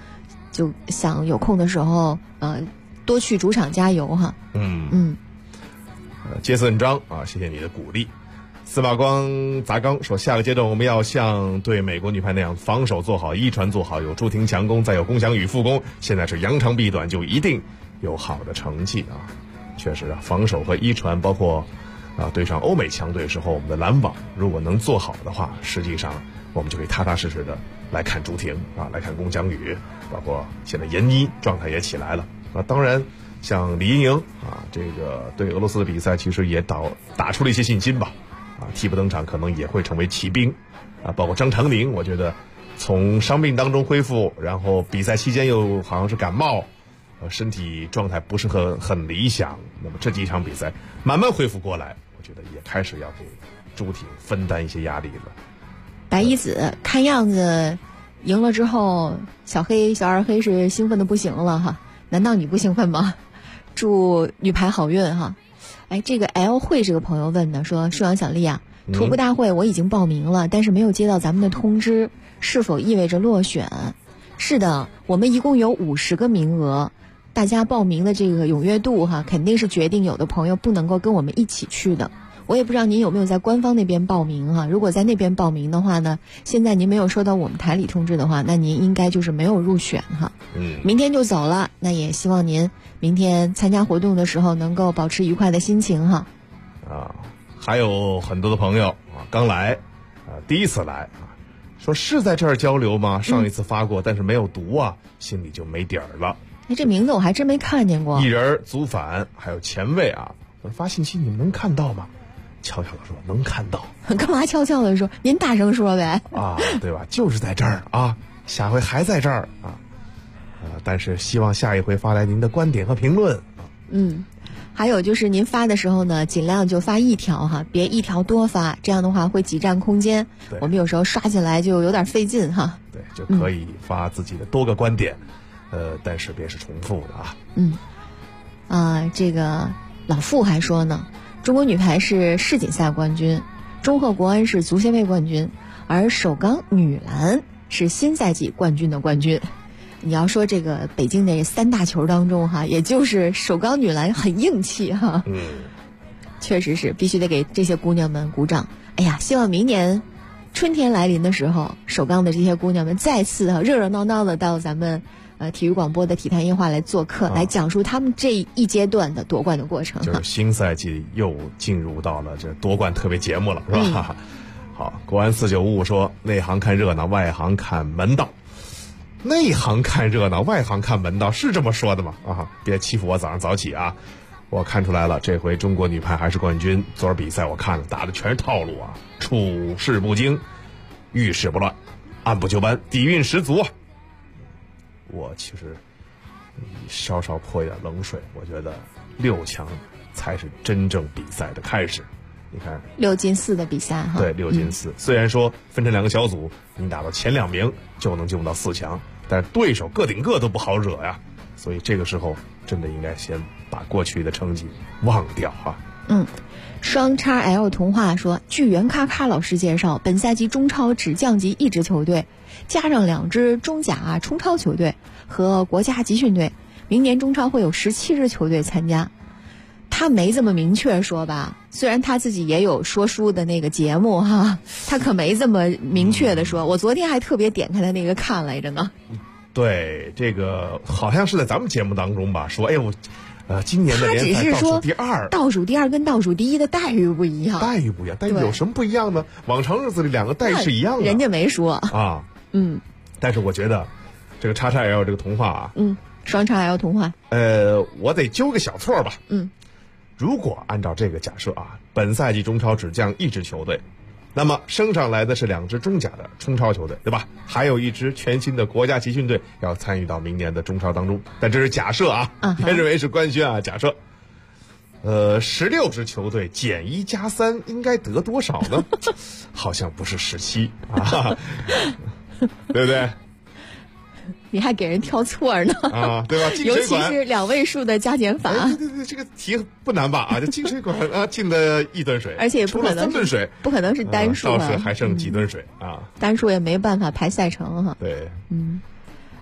[SPEAKER 6] 就想有空的时候多去主场加油哈。
[SPEAKER 5] 杰森张啊，谢谢你的鼓励。司马光砸缸说，下个阶段我们要像对美国女排那样防守做好，一传做好，有朱婷强攻，再有龚翔宇复攻，现在是扬长避短，就一定有好的成绩啊。确实啊，防守和一传，包括对上欧美强队时候我们的拦网，如果能做好的话，实际上我们就可以踏踏实实的来看朱婷啊，来看龚翔宇，包括现在闫妮状态也起来了啊。当然像李盈莹啊，这个对俄罗斯的比赛其实也打出了一些信心吧。替补登场可能也会成为骑兵啊，包括张常宁，我觉得从伤病当中恢复，然后比赛期间又好像是感冒，身体状态不是很理想，那么这几场比赛慢慢恢复过来，我觉得也开始要给朱婷分担一些压力了。
[SPEAKER 6] 白一子看样子赢了之后，小二黑是兴奋的不行了哈，难道你不兴奋吗？祝女排好运哈。这个 L 会这个朋友问的，说舒阳小丽啊，徒步大会我已经报名了，但是没有接到咱们的通知，是否意味着落选？是的，我们一共有50个名额，大家报名的这个踊跃度哈，肯定是决定有的朋友不能够跟我们一起去的。我也不知道您有没有在官方那边报名哈，如果在那边报名的话呢，现在您没有收到我们台里通知的话，那您应该就是没有入选哈。明天就走了，那也希望您明天参加活动的时候能够保持愉快的心情哈。
[SPEAKER 5] 还有很多的朋友啊，刚来第一次来啊，说是在这儿交流吗？上一次发过，但是没有读啊，心里就没底儿了。
[SPEAKER 6] 这名字我还真没看见过。
[SPEAKER 5] 一人祖反还有前卫啊，我发信息你们能看到吗？悄悄的说能看到。
[SPEAKER 6] 干嘛悄悄的说？您大声说呗。
[SPEAKER 5] 对吧？就是在这儿啊，下回还在这儿啊。但是希望下一回发来您的观点和评论。
[SPEAKER 6] 还有就是您发的时候呢，尽量就发一条哈，别一条多发，这样的话会挤占空间。我们有时候刷起来就有点费劲哈。
[SPEAKER 5] 对，就可以发自己的多个观点，但是别是重复的啊。
[SPEAKER 6] 这个老傅还说呢，中国女排是世锦赛冠军，中赫国安是足协杯冠军，而首钢女篮是新赛季冠军的冠军。你要说这个北京的3大球当中哈，也就是首钢女篮很硬气哈。确实是必须得给这些姑娘们鼓掌。哎呀，希望明年春天来临的时候，首钢的这些姑娘们再次热热闹闹的到咱们体育广播的体坛夜话来做客，来讲述他们这一阶段的夺冠的过程。
[SPEAKER 5] 就是新赛季又进入到了这夺冠特别节目了，是吧？好，国安4955说，内行看热闹，外行看门道。内行看热闹，外行看门道，是这么说的吗？别欺负我早上早起啊！我看出来了，这回中国女排还是冠军。昨儿比赛我看了，打的全是套路啊，处事不惊，遇事不乱，按部就班，底蕴十足啊！我其实稍稍泼一点冷水，我觉得6强才是真正比赛的开始。你看
[SPEAKER 6] 6进4的比赛哈，
[SPEAKER 5] 对，6进4。虽然说分成2个小组，你打到前2名就能进入到4强，但是对手个顶个都不好惹呀。所以这个时候真的应该先把过去的成绩忘掉哈。
[SPEAKER 6] 双叉 L 童话说，据袁咔咔老师介绍，本赛季中超只降级1支球队，加上2支中甲冲超球队和国家集训队，明年中超会有17支球队参加。他没这么明确说吧，虽然他自己也有说书的那个节目哈，他可没这么明确的说。我昨天还特别点开他那个看来着呢。
[SPEAKER 5] 对，这个好像是在咱们节目当中吧，说今年的联赛倒数第2，
[SPEAKER 6] 倒数第2跟倒数第1的待遇不一样。
[SPEAKER 5] 待遇不一样，但有什么不一样呢？往常日子里2个待遇是一样的。
[SPEAKER 6] 人家没说
[SPEAKER 5] 啊。但是我觉得这个叉叉 L 这个童话啊，
[SPEAKER 6] 双叉 L 童话，
[SPEAKER 5] 我得揪个小错吧。如果按照这个假设啊，本赛季中超只降1支球队，那么升上来的是2支中甲的冲超球队，对吧？还有1支全新的国家集训队要参与到明年的中超当中，但这是假设啊，别认为是官宣啊，假设。16支球队减1加3应该得多少呢？好像不是17啊，对不对？
[SPEAKER 6] 你还给人挑错呢
[SPEAKER 5] 对吧？
[SPEAKER 6] 尤其是2位数的加减法。
[SPEAKER 5] 对，这个题不难吧？这进水管进了1吨水，
[SPEAKER 6] 而且也不可能
[SPEAKER 5] 3吨水，
[SPEAKER 6] 不可能是单数
[SPEAKER 5] 倒是还剩几吨水啊？
[SPEAKER 6] 单数也没办法排赛程哈。
[SPEAKER 5] 对，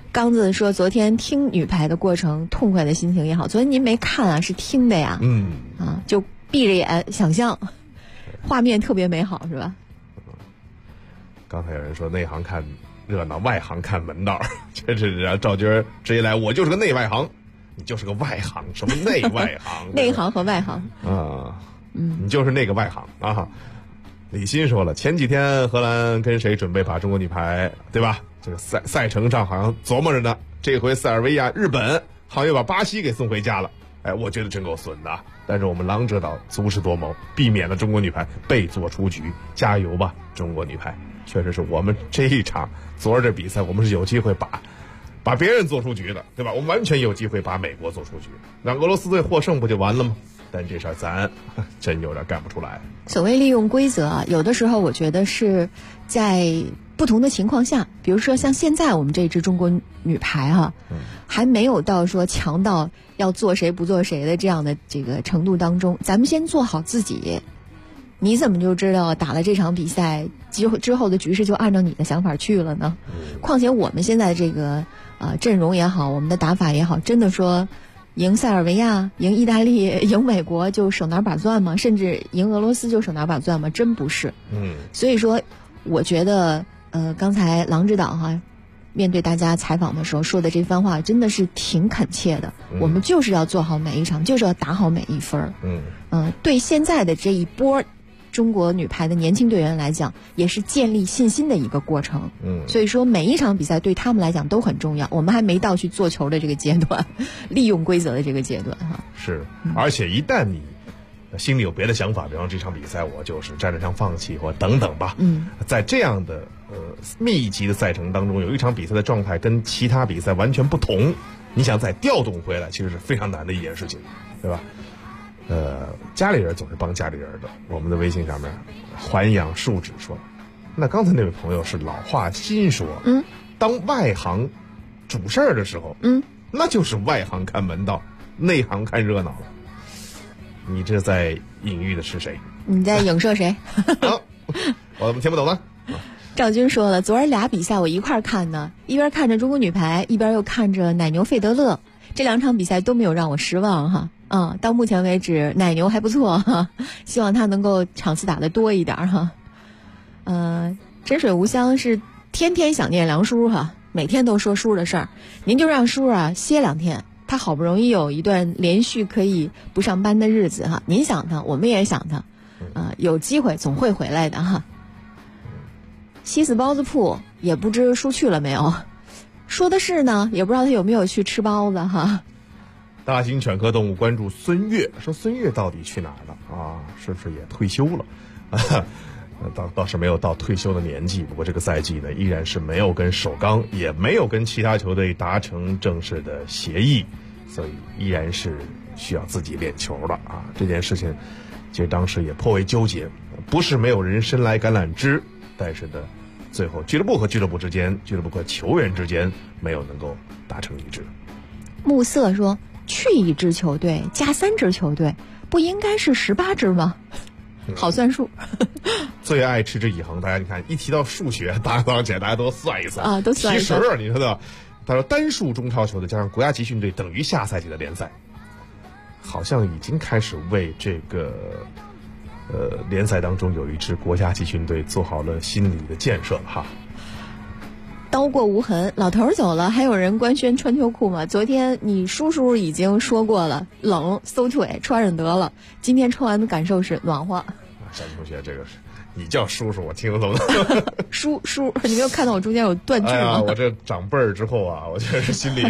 [SPEAKER 6] 刚子说昨天听女排的过程痛快的心情也好，昨天您没看啊，是听的呀。就闭着眼想象，画面特别美好，是吧？
[SPEAKER 5] 刚才有人说内行看热闹，外行看门道，这是让赵军直接来，我就是个内外行，你就是个外行，什么内外行？
[SPEAKER 6] 内行和外行
[SPEAKER 5] 你就是那个外行啊。李欣说了，前几天荷兰跟谁准备把中国女排，对吧？这个赛程上好像琢磨着呢，这回塞尔维亚、日本好像又把巴西给送回家了。我觉得真够损的。但是我们狼者岛足智多谋，避免了中国女排被做出局。加油吧，中国女排！确实是我们这一场昨儿这比赛，我们是有机会把别人做出局的，对吧？我们完全有机会把美国做出局，让俄罗斯队获胜不就完了吗？但这事儿咱真有点干不出来。
[SPEAKER 6] 所谓利用规则，有的时候我觉得是在不同的情况下，比如说像现在我们这支中国女排还没有到说强到要做谁不做谁的这样的这个程度当中，咱们先做好自己。你怎么就知道打了这场比赛之后的局势就按照你的想法去了呢？况且我们现在这个阵容也好，我们的打法也好，真的说赢塞尔维亚、赢意大利、赢美国就手拿把攥吗？甚至赢俄罗斯就手拿把攥吗？真不是。所以说我觉得刚才郎指导面对大家采访的时候说的这番话真的是挺恳切的。我们就是要做好每一场，就是要打好每一分。对现在的这一波中国女排的年轻队员来讲，也是建立信心的一个过程。所以说每一场比赛对他们来讲都很重要。我们还没到去做球的这个阶段，利用规则的这个阶段
[SPEAKER 5] 是，而且一旦你心里有别的想法，比方这场比赛我就是战略上放弃或等等吧。在这样的密集的赛程当中，有一场比赛的状态跟其他比赛完全不同，你想再调动回来，其实是非常难的一件事情，对吧？家里人总是帮家里人的。我们的微信上面环养树脂说，那刚才那位朋友是老话新说，当外行主事儿的时候，那就是外行看门道，内行看热闹了。你这在隐喻的是谁？
[SPEAKER 6] 你在影射谁？
[SPEAKER 5] 我怎么听不懂呢？
[SPEAKER 6] 赵军说了，昨儿俩比赛我一块儿看呢，一边看着中国女排，一边又看着奶牛费德勒，这两场比赛都没有让我失望到目前为止奶牛还不错希望他能够场次打得多一点真水无香是天天想念梁叔每天都说叔的事儿，您就让叔歇2天，他好不容易有一段连续可以不上班的日子您想他，我们也想他有机会总会回来的西子包子铺也不知叔去了没有，说的是呢，也不知道他有没有去吃包子
[SPEAKER 5] 大型犬科动物关注孙悦，说孙悦到底去哪儿了是不是也退休了倒是没有到退休的年纪，不过这个赛季呢，依然是没有跟首钢，也没有跟其他球队达成正式的协议，所以依然是需要自己练球了这件事情其实当时也颇为纠结，不是没有人伸来橄榄枝，但是呢最后俱乐部和俱乐部之间，俱乐部和球员之间没有能够达成一致。
[SPEAKER 6] 暮色说，去一支球队加3支球队，不应该是18支吗？好算数。
[SPEAKER 5] 最爱持之以恒，大家你看一提到数学，大家都算一算
[SPEAKER 6] 都算一算。
[SPEAKER 5] 其实你知道，他说单数中超球队加上国家集训队等于下赛季的联赛，好像已经开始为这个联赛当中有一支国家集训队做好了心理的建设了
[SPEAKER 6] 刀过无痕，老头走了，还有人官宣穿秋裤吗？昨天你叔叔已经说过了，冷馊腿穿上得了。今天穿完的感受是暖和。
[SPEAKER 5] 小同学，这个是你叫叔叔，我听得懂。
[SPEAKER 6] 叔，你没有看到我中间有断句吗？
[SPEAKER 5] 我这长辈儿之后我觉得是心里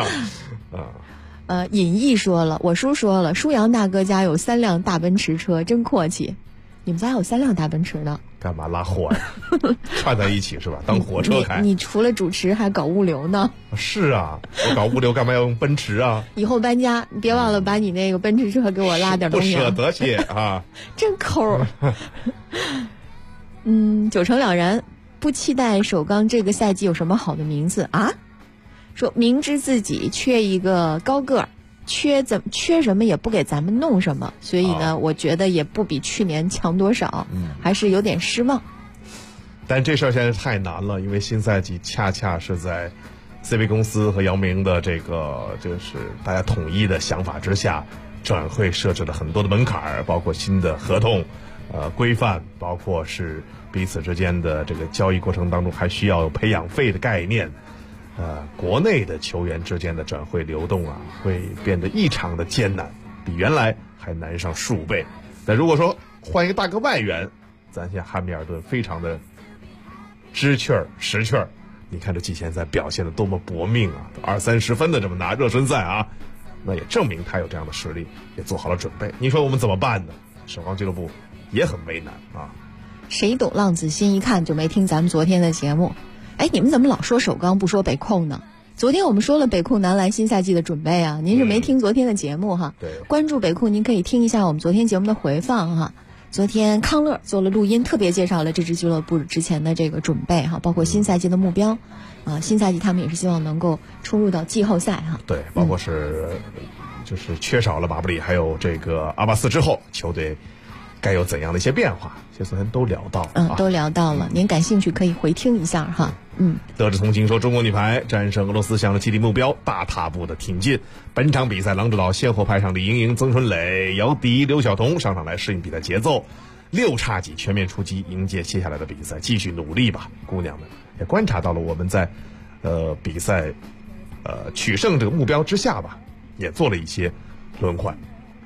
[SPEAKER 6] 尹毅说了，我叔说了，舒阳大哥家有3辆大奔驰车，真阔气。你们家有3辆大奔驰呢？
[SPEAKER 5] 干嘛拉货呀？串在一起是吧？当火车开。
[SPEAKER 6] 你除了主持还搞物流呢？
[SPEAKER 5] 是我搞物流干嘛要用奔驰
[SPEAKER 6] 以后搬家你别忘了把你那个奔驰车给我拉点东西。
[SPEAKER 5] 不舍得卸
[SPEAKER 6] 真抠。九成了然，不期待首钢这个赛季有什么好的名字说明知自己缺一个高个儿，缺什么也不给咱们弄什么，所以呢我觉得也不比去年强多少还是有点失望。
[SPEAKER 5] 但这事儿现在太难了，因为新赛季恰恰是在 CB 公司和姚明的这个就是大家统一的想法之下，转会设置了很多的门槛，包括新的合同规范，包括是彼此之间的这个交易过程当中还需要有培养费的概念。国内的球员之间的转会流动啊，会变得异常的艰难，比原来还难上数倍。那如果说换一个大个外援，咱现在汉密尔顿非常的知趣儿识趣儿，你看这季前赛表现的多么搏命啊，20-30分的这么拿热身赛啊，那也证明他有这样的实力，也做好了准备。你说我们怎么办呢？首钢俱乐部也很为难啊。
[SPEAKER 6] 谁懂浪子心？一看就没听咱们昨天的节目。哎，你们怎么老说首钢不说北控呢？昨天我们说了北控男篮新赛季的准备啊，您是没听昨天的节目哈。
[SPEAKER 5] 对，
[SPEAKER 6] 关注北控您可以听一下我们昨天节目的回放哈。昨天康乐做了录音，特别介绍了这支俱乐部之前的这个准备哈，包括新赛季的目标新赛季他们也是希望能够冲入到季后赛哈。
[SPEAKER 5] 对，包括是就是缺少了马布里还有这个阿巴斯之后，球队该有怎样的一些变化，这昨天都聊到
[SPEAKER 6] 都聊到了。您感兴趣可以回听一下哈。
[SPEAKER 5] 德智同情说，中国女排战胜俄罗斯向着既定目标大踏步的挺进。本场比赛，郎指导先后派上李盈莹、曾春蕾、姚迪、刘晓彤上场来适应比赛节奏，6叉戟全面出击，迎接接下来的比赛，继续努力吧，姑娘们。也观察到了我们在比赛取胜这个目标之下吧，也做了一些轮换。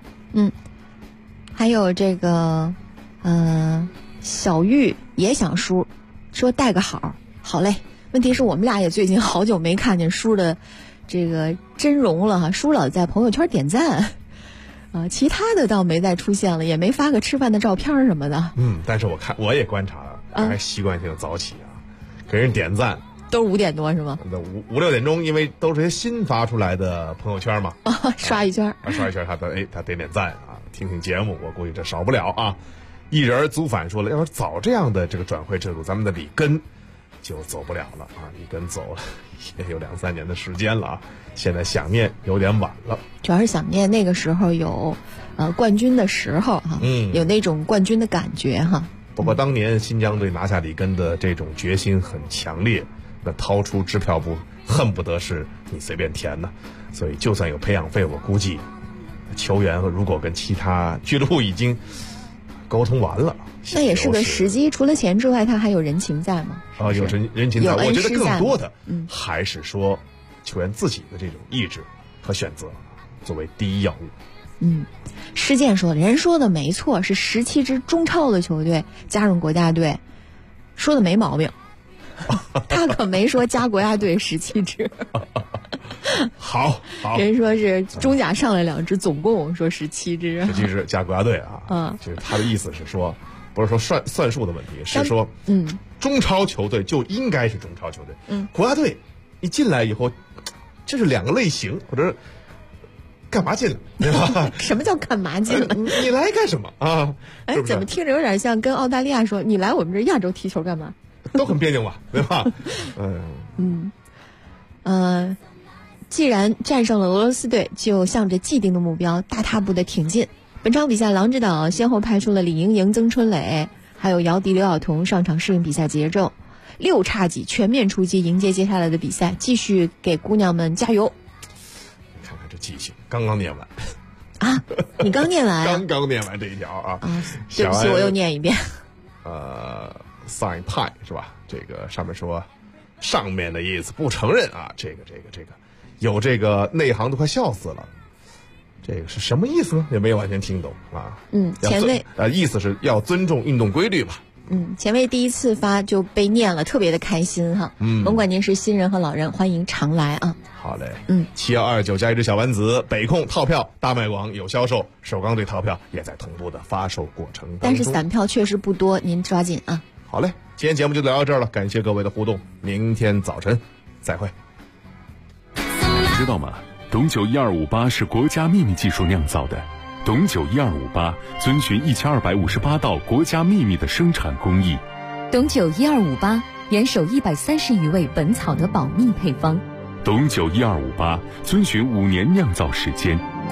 [SPEAKER 6] 还有这个小玉也想输，说带个好嘞。问题是我们俩也最近好久没看见输的这个真容了哈，输了在朋友圈点赞其他的倒没再出现了，也没发个吃饭的照片什么的。
[SPEAKER 5] 但是我也观察了，还习惯性早起给人点赞
[SPEAKER 6] 都是5点多是吗
[SPEAKER 5] ？5、6点钟，因为都是些新发出来的朋友圈嘛，
[SPEAKER 6] 刷一圈，
[SPEAKER 5] 他点赞听节目，我估计这少不了啊。一人祖反说了，要是早这样的这个转会制度，咱们的里根就走不了了里根走了也有2-3年的时间了现在想念有点晚了，
[SPEAKER 6] 主要是想念那个时候有冠军的时候有那种冠军的感觉
[SPEAKER 5] 不过当年新疆队拿下里根的这种决心很强烈，那掏出支票簿恨不得是你随便填呢。所以就算有培养费，我估计球员如果跟其他俱乐部已经沟通完了，
[SPEAKER 6] 那也是个时机。除了钱之外，他还有人情在吗？
[SPEAKER 5] 有人情在。我觉得更多的还是说球员自己的这种意志和选择作为第一要务。
[SPEAKER 6] 施健说，人说的没错，是17支中超的球队加入国家队，说的没毛病。他可没说加国家队17支。
[SPEAKER 5] 好，
[SPEAKER 6] 人说是中甲上来2支，总共说17支
[SPEAKER 5] ，17支加国家队就是他的意思是说，不是说算数的问题，是说中超球队就应该是中超球队，国家队一进来以后，这是2个类型，或者干嘛进来，对吧？
[SPEAKER 6] 什么叫干嘛进来？
[SPEAKER 5] 你来干什么啊？是不是
[SPEAKER 6] 怎么听着有点像跟澳大利亚说你来我们这亚洲踢球干嘛？
[SPEAKER 5] 都很别扭吧，对吧？
[SPEAKER 6] 既然战胜了俄罗斯队，就向着既定的目标大踏步的挺进。本场比赛，郎指导先后派出了李盈莹、曾春蕾，还有姚迪、刘晓彤上场适应比赛节奏，6叉戟全面出击，迎接接下来的比赛，继续给姑娘们加油。
[SPEAKER 5] 看看这记性，刚刚念完
[SPEAKER 6] 你刚念完
[SPEAKER 5] 刚念完这一条
[SPEAKER 6] 对不起，我又念一遍。
[SPEAKER 5] sign 派是吧？这个上面说上面的意思不承认这个有这个内行都快笑死了。这个是什么意思呢？也没有完全听懂
[SPEAKER 6] 前卫
[SPEAKER 5] 意思是要尊重运动规律吧。
[SPEAKER 6] 前卫第一次发就被念了，特别的开心甭管您是新人和老人，欢迎常来
[SPEAKER 5] 好嘞，7129加一只小丸子，北控套票大麦网有销售，首钢队套票也在同步的发售过程当中，
[SPEAKER 6] 但是散票确实不多，您抓紧
[SPEAKER 5] 好嘞，今天节目就聊到这儿了，感谢各位的互动，明天早晨再会。
[SPEAKER 1] 知道吗？董酒1258是国家秘密技术酿造的，董酒1258遵循1258道国家秘密的生产工艺。
[SPEAKER 17] 董酒1258严守130余味本草的保密配方。
[SPEAKER 1] 董酒1258遵循5年酿造时间。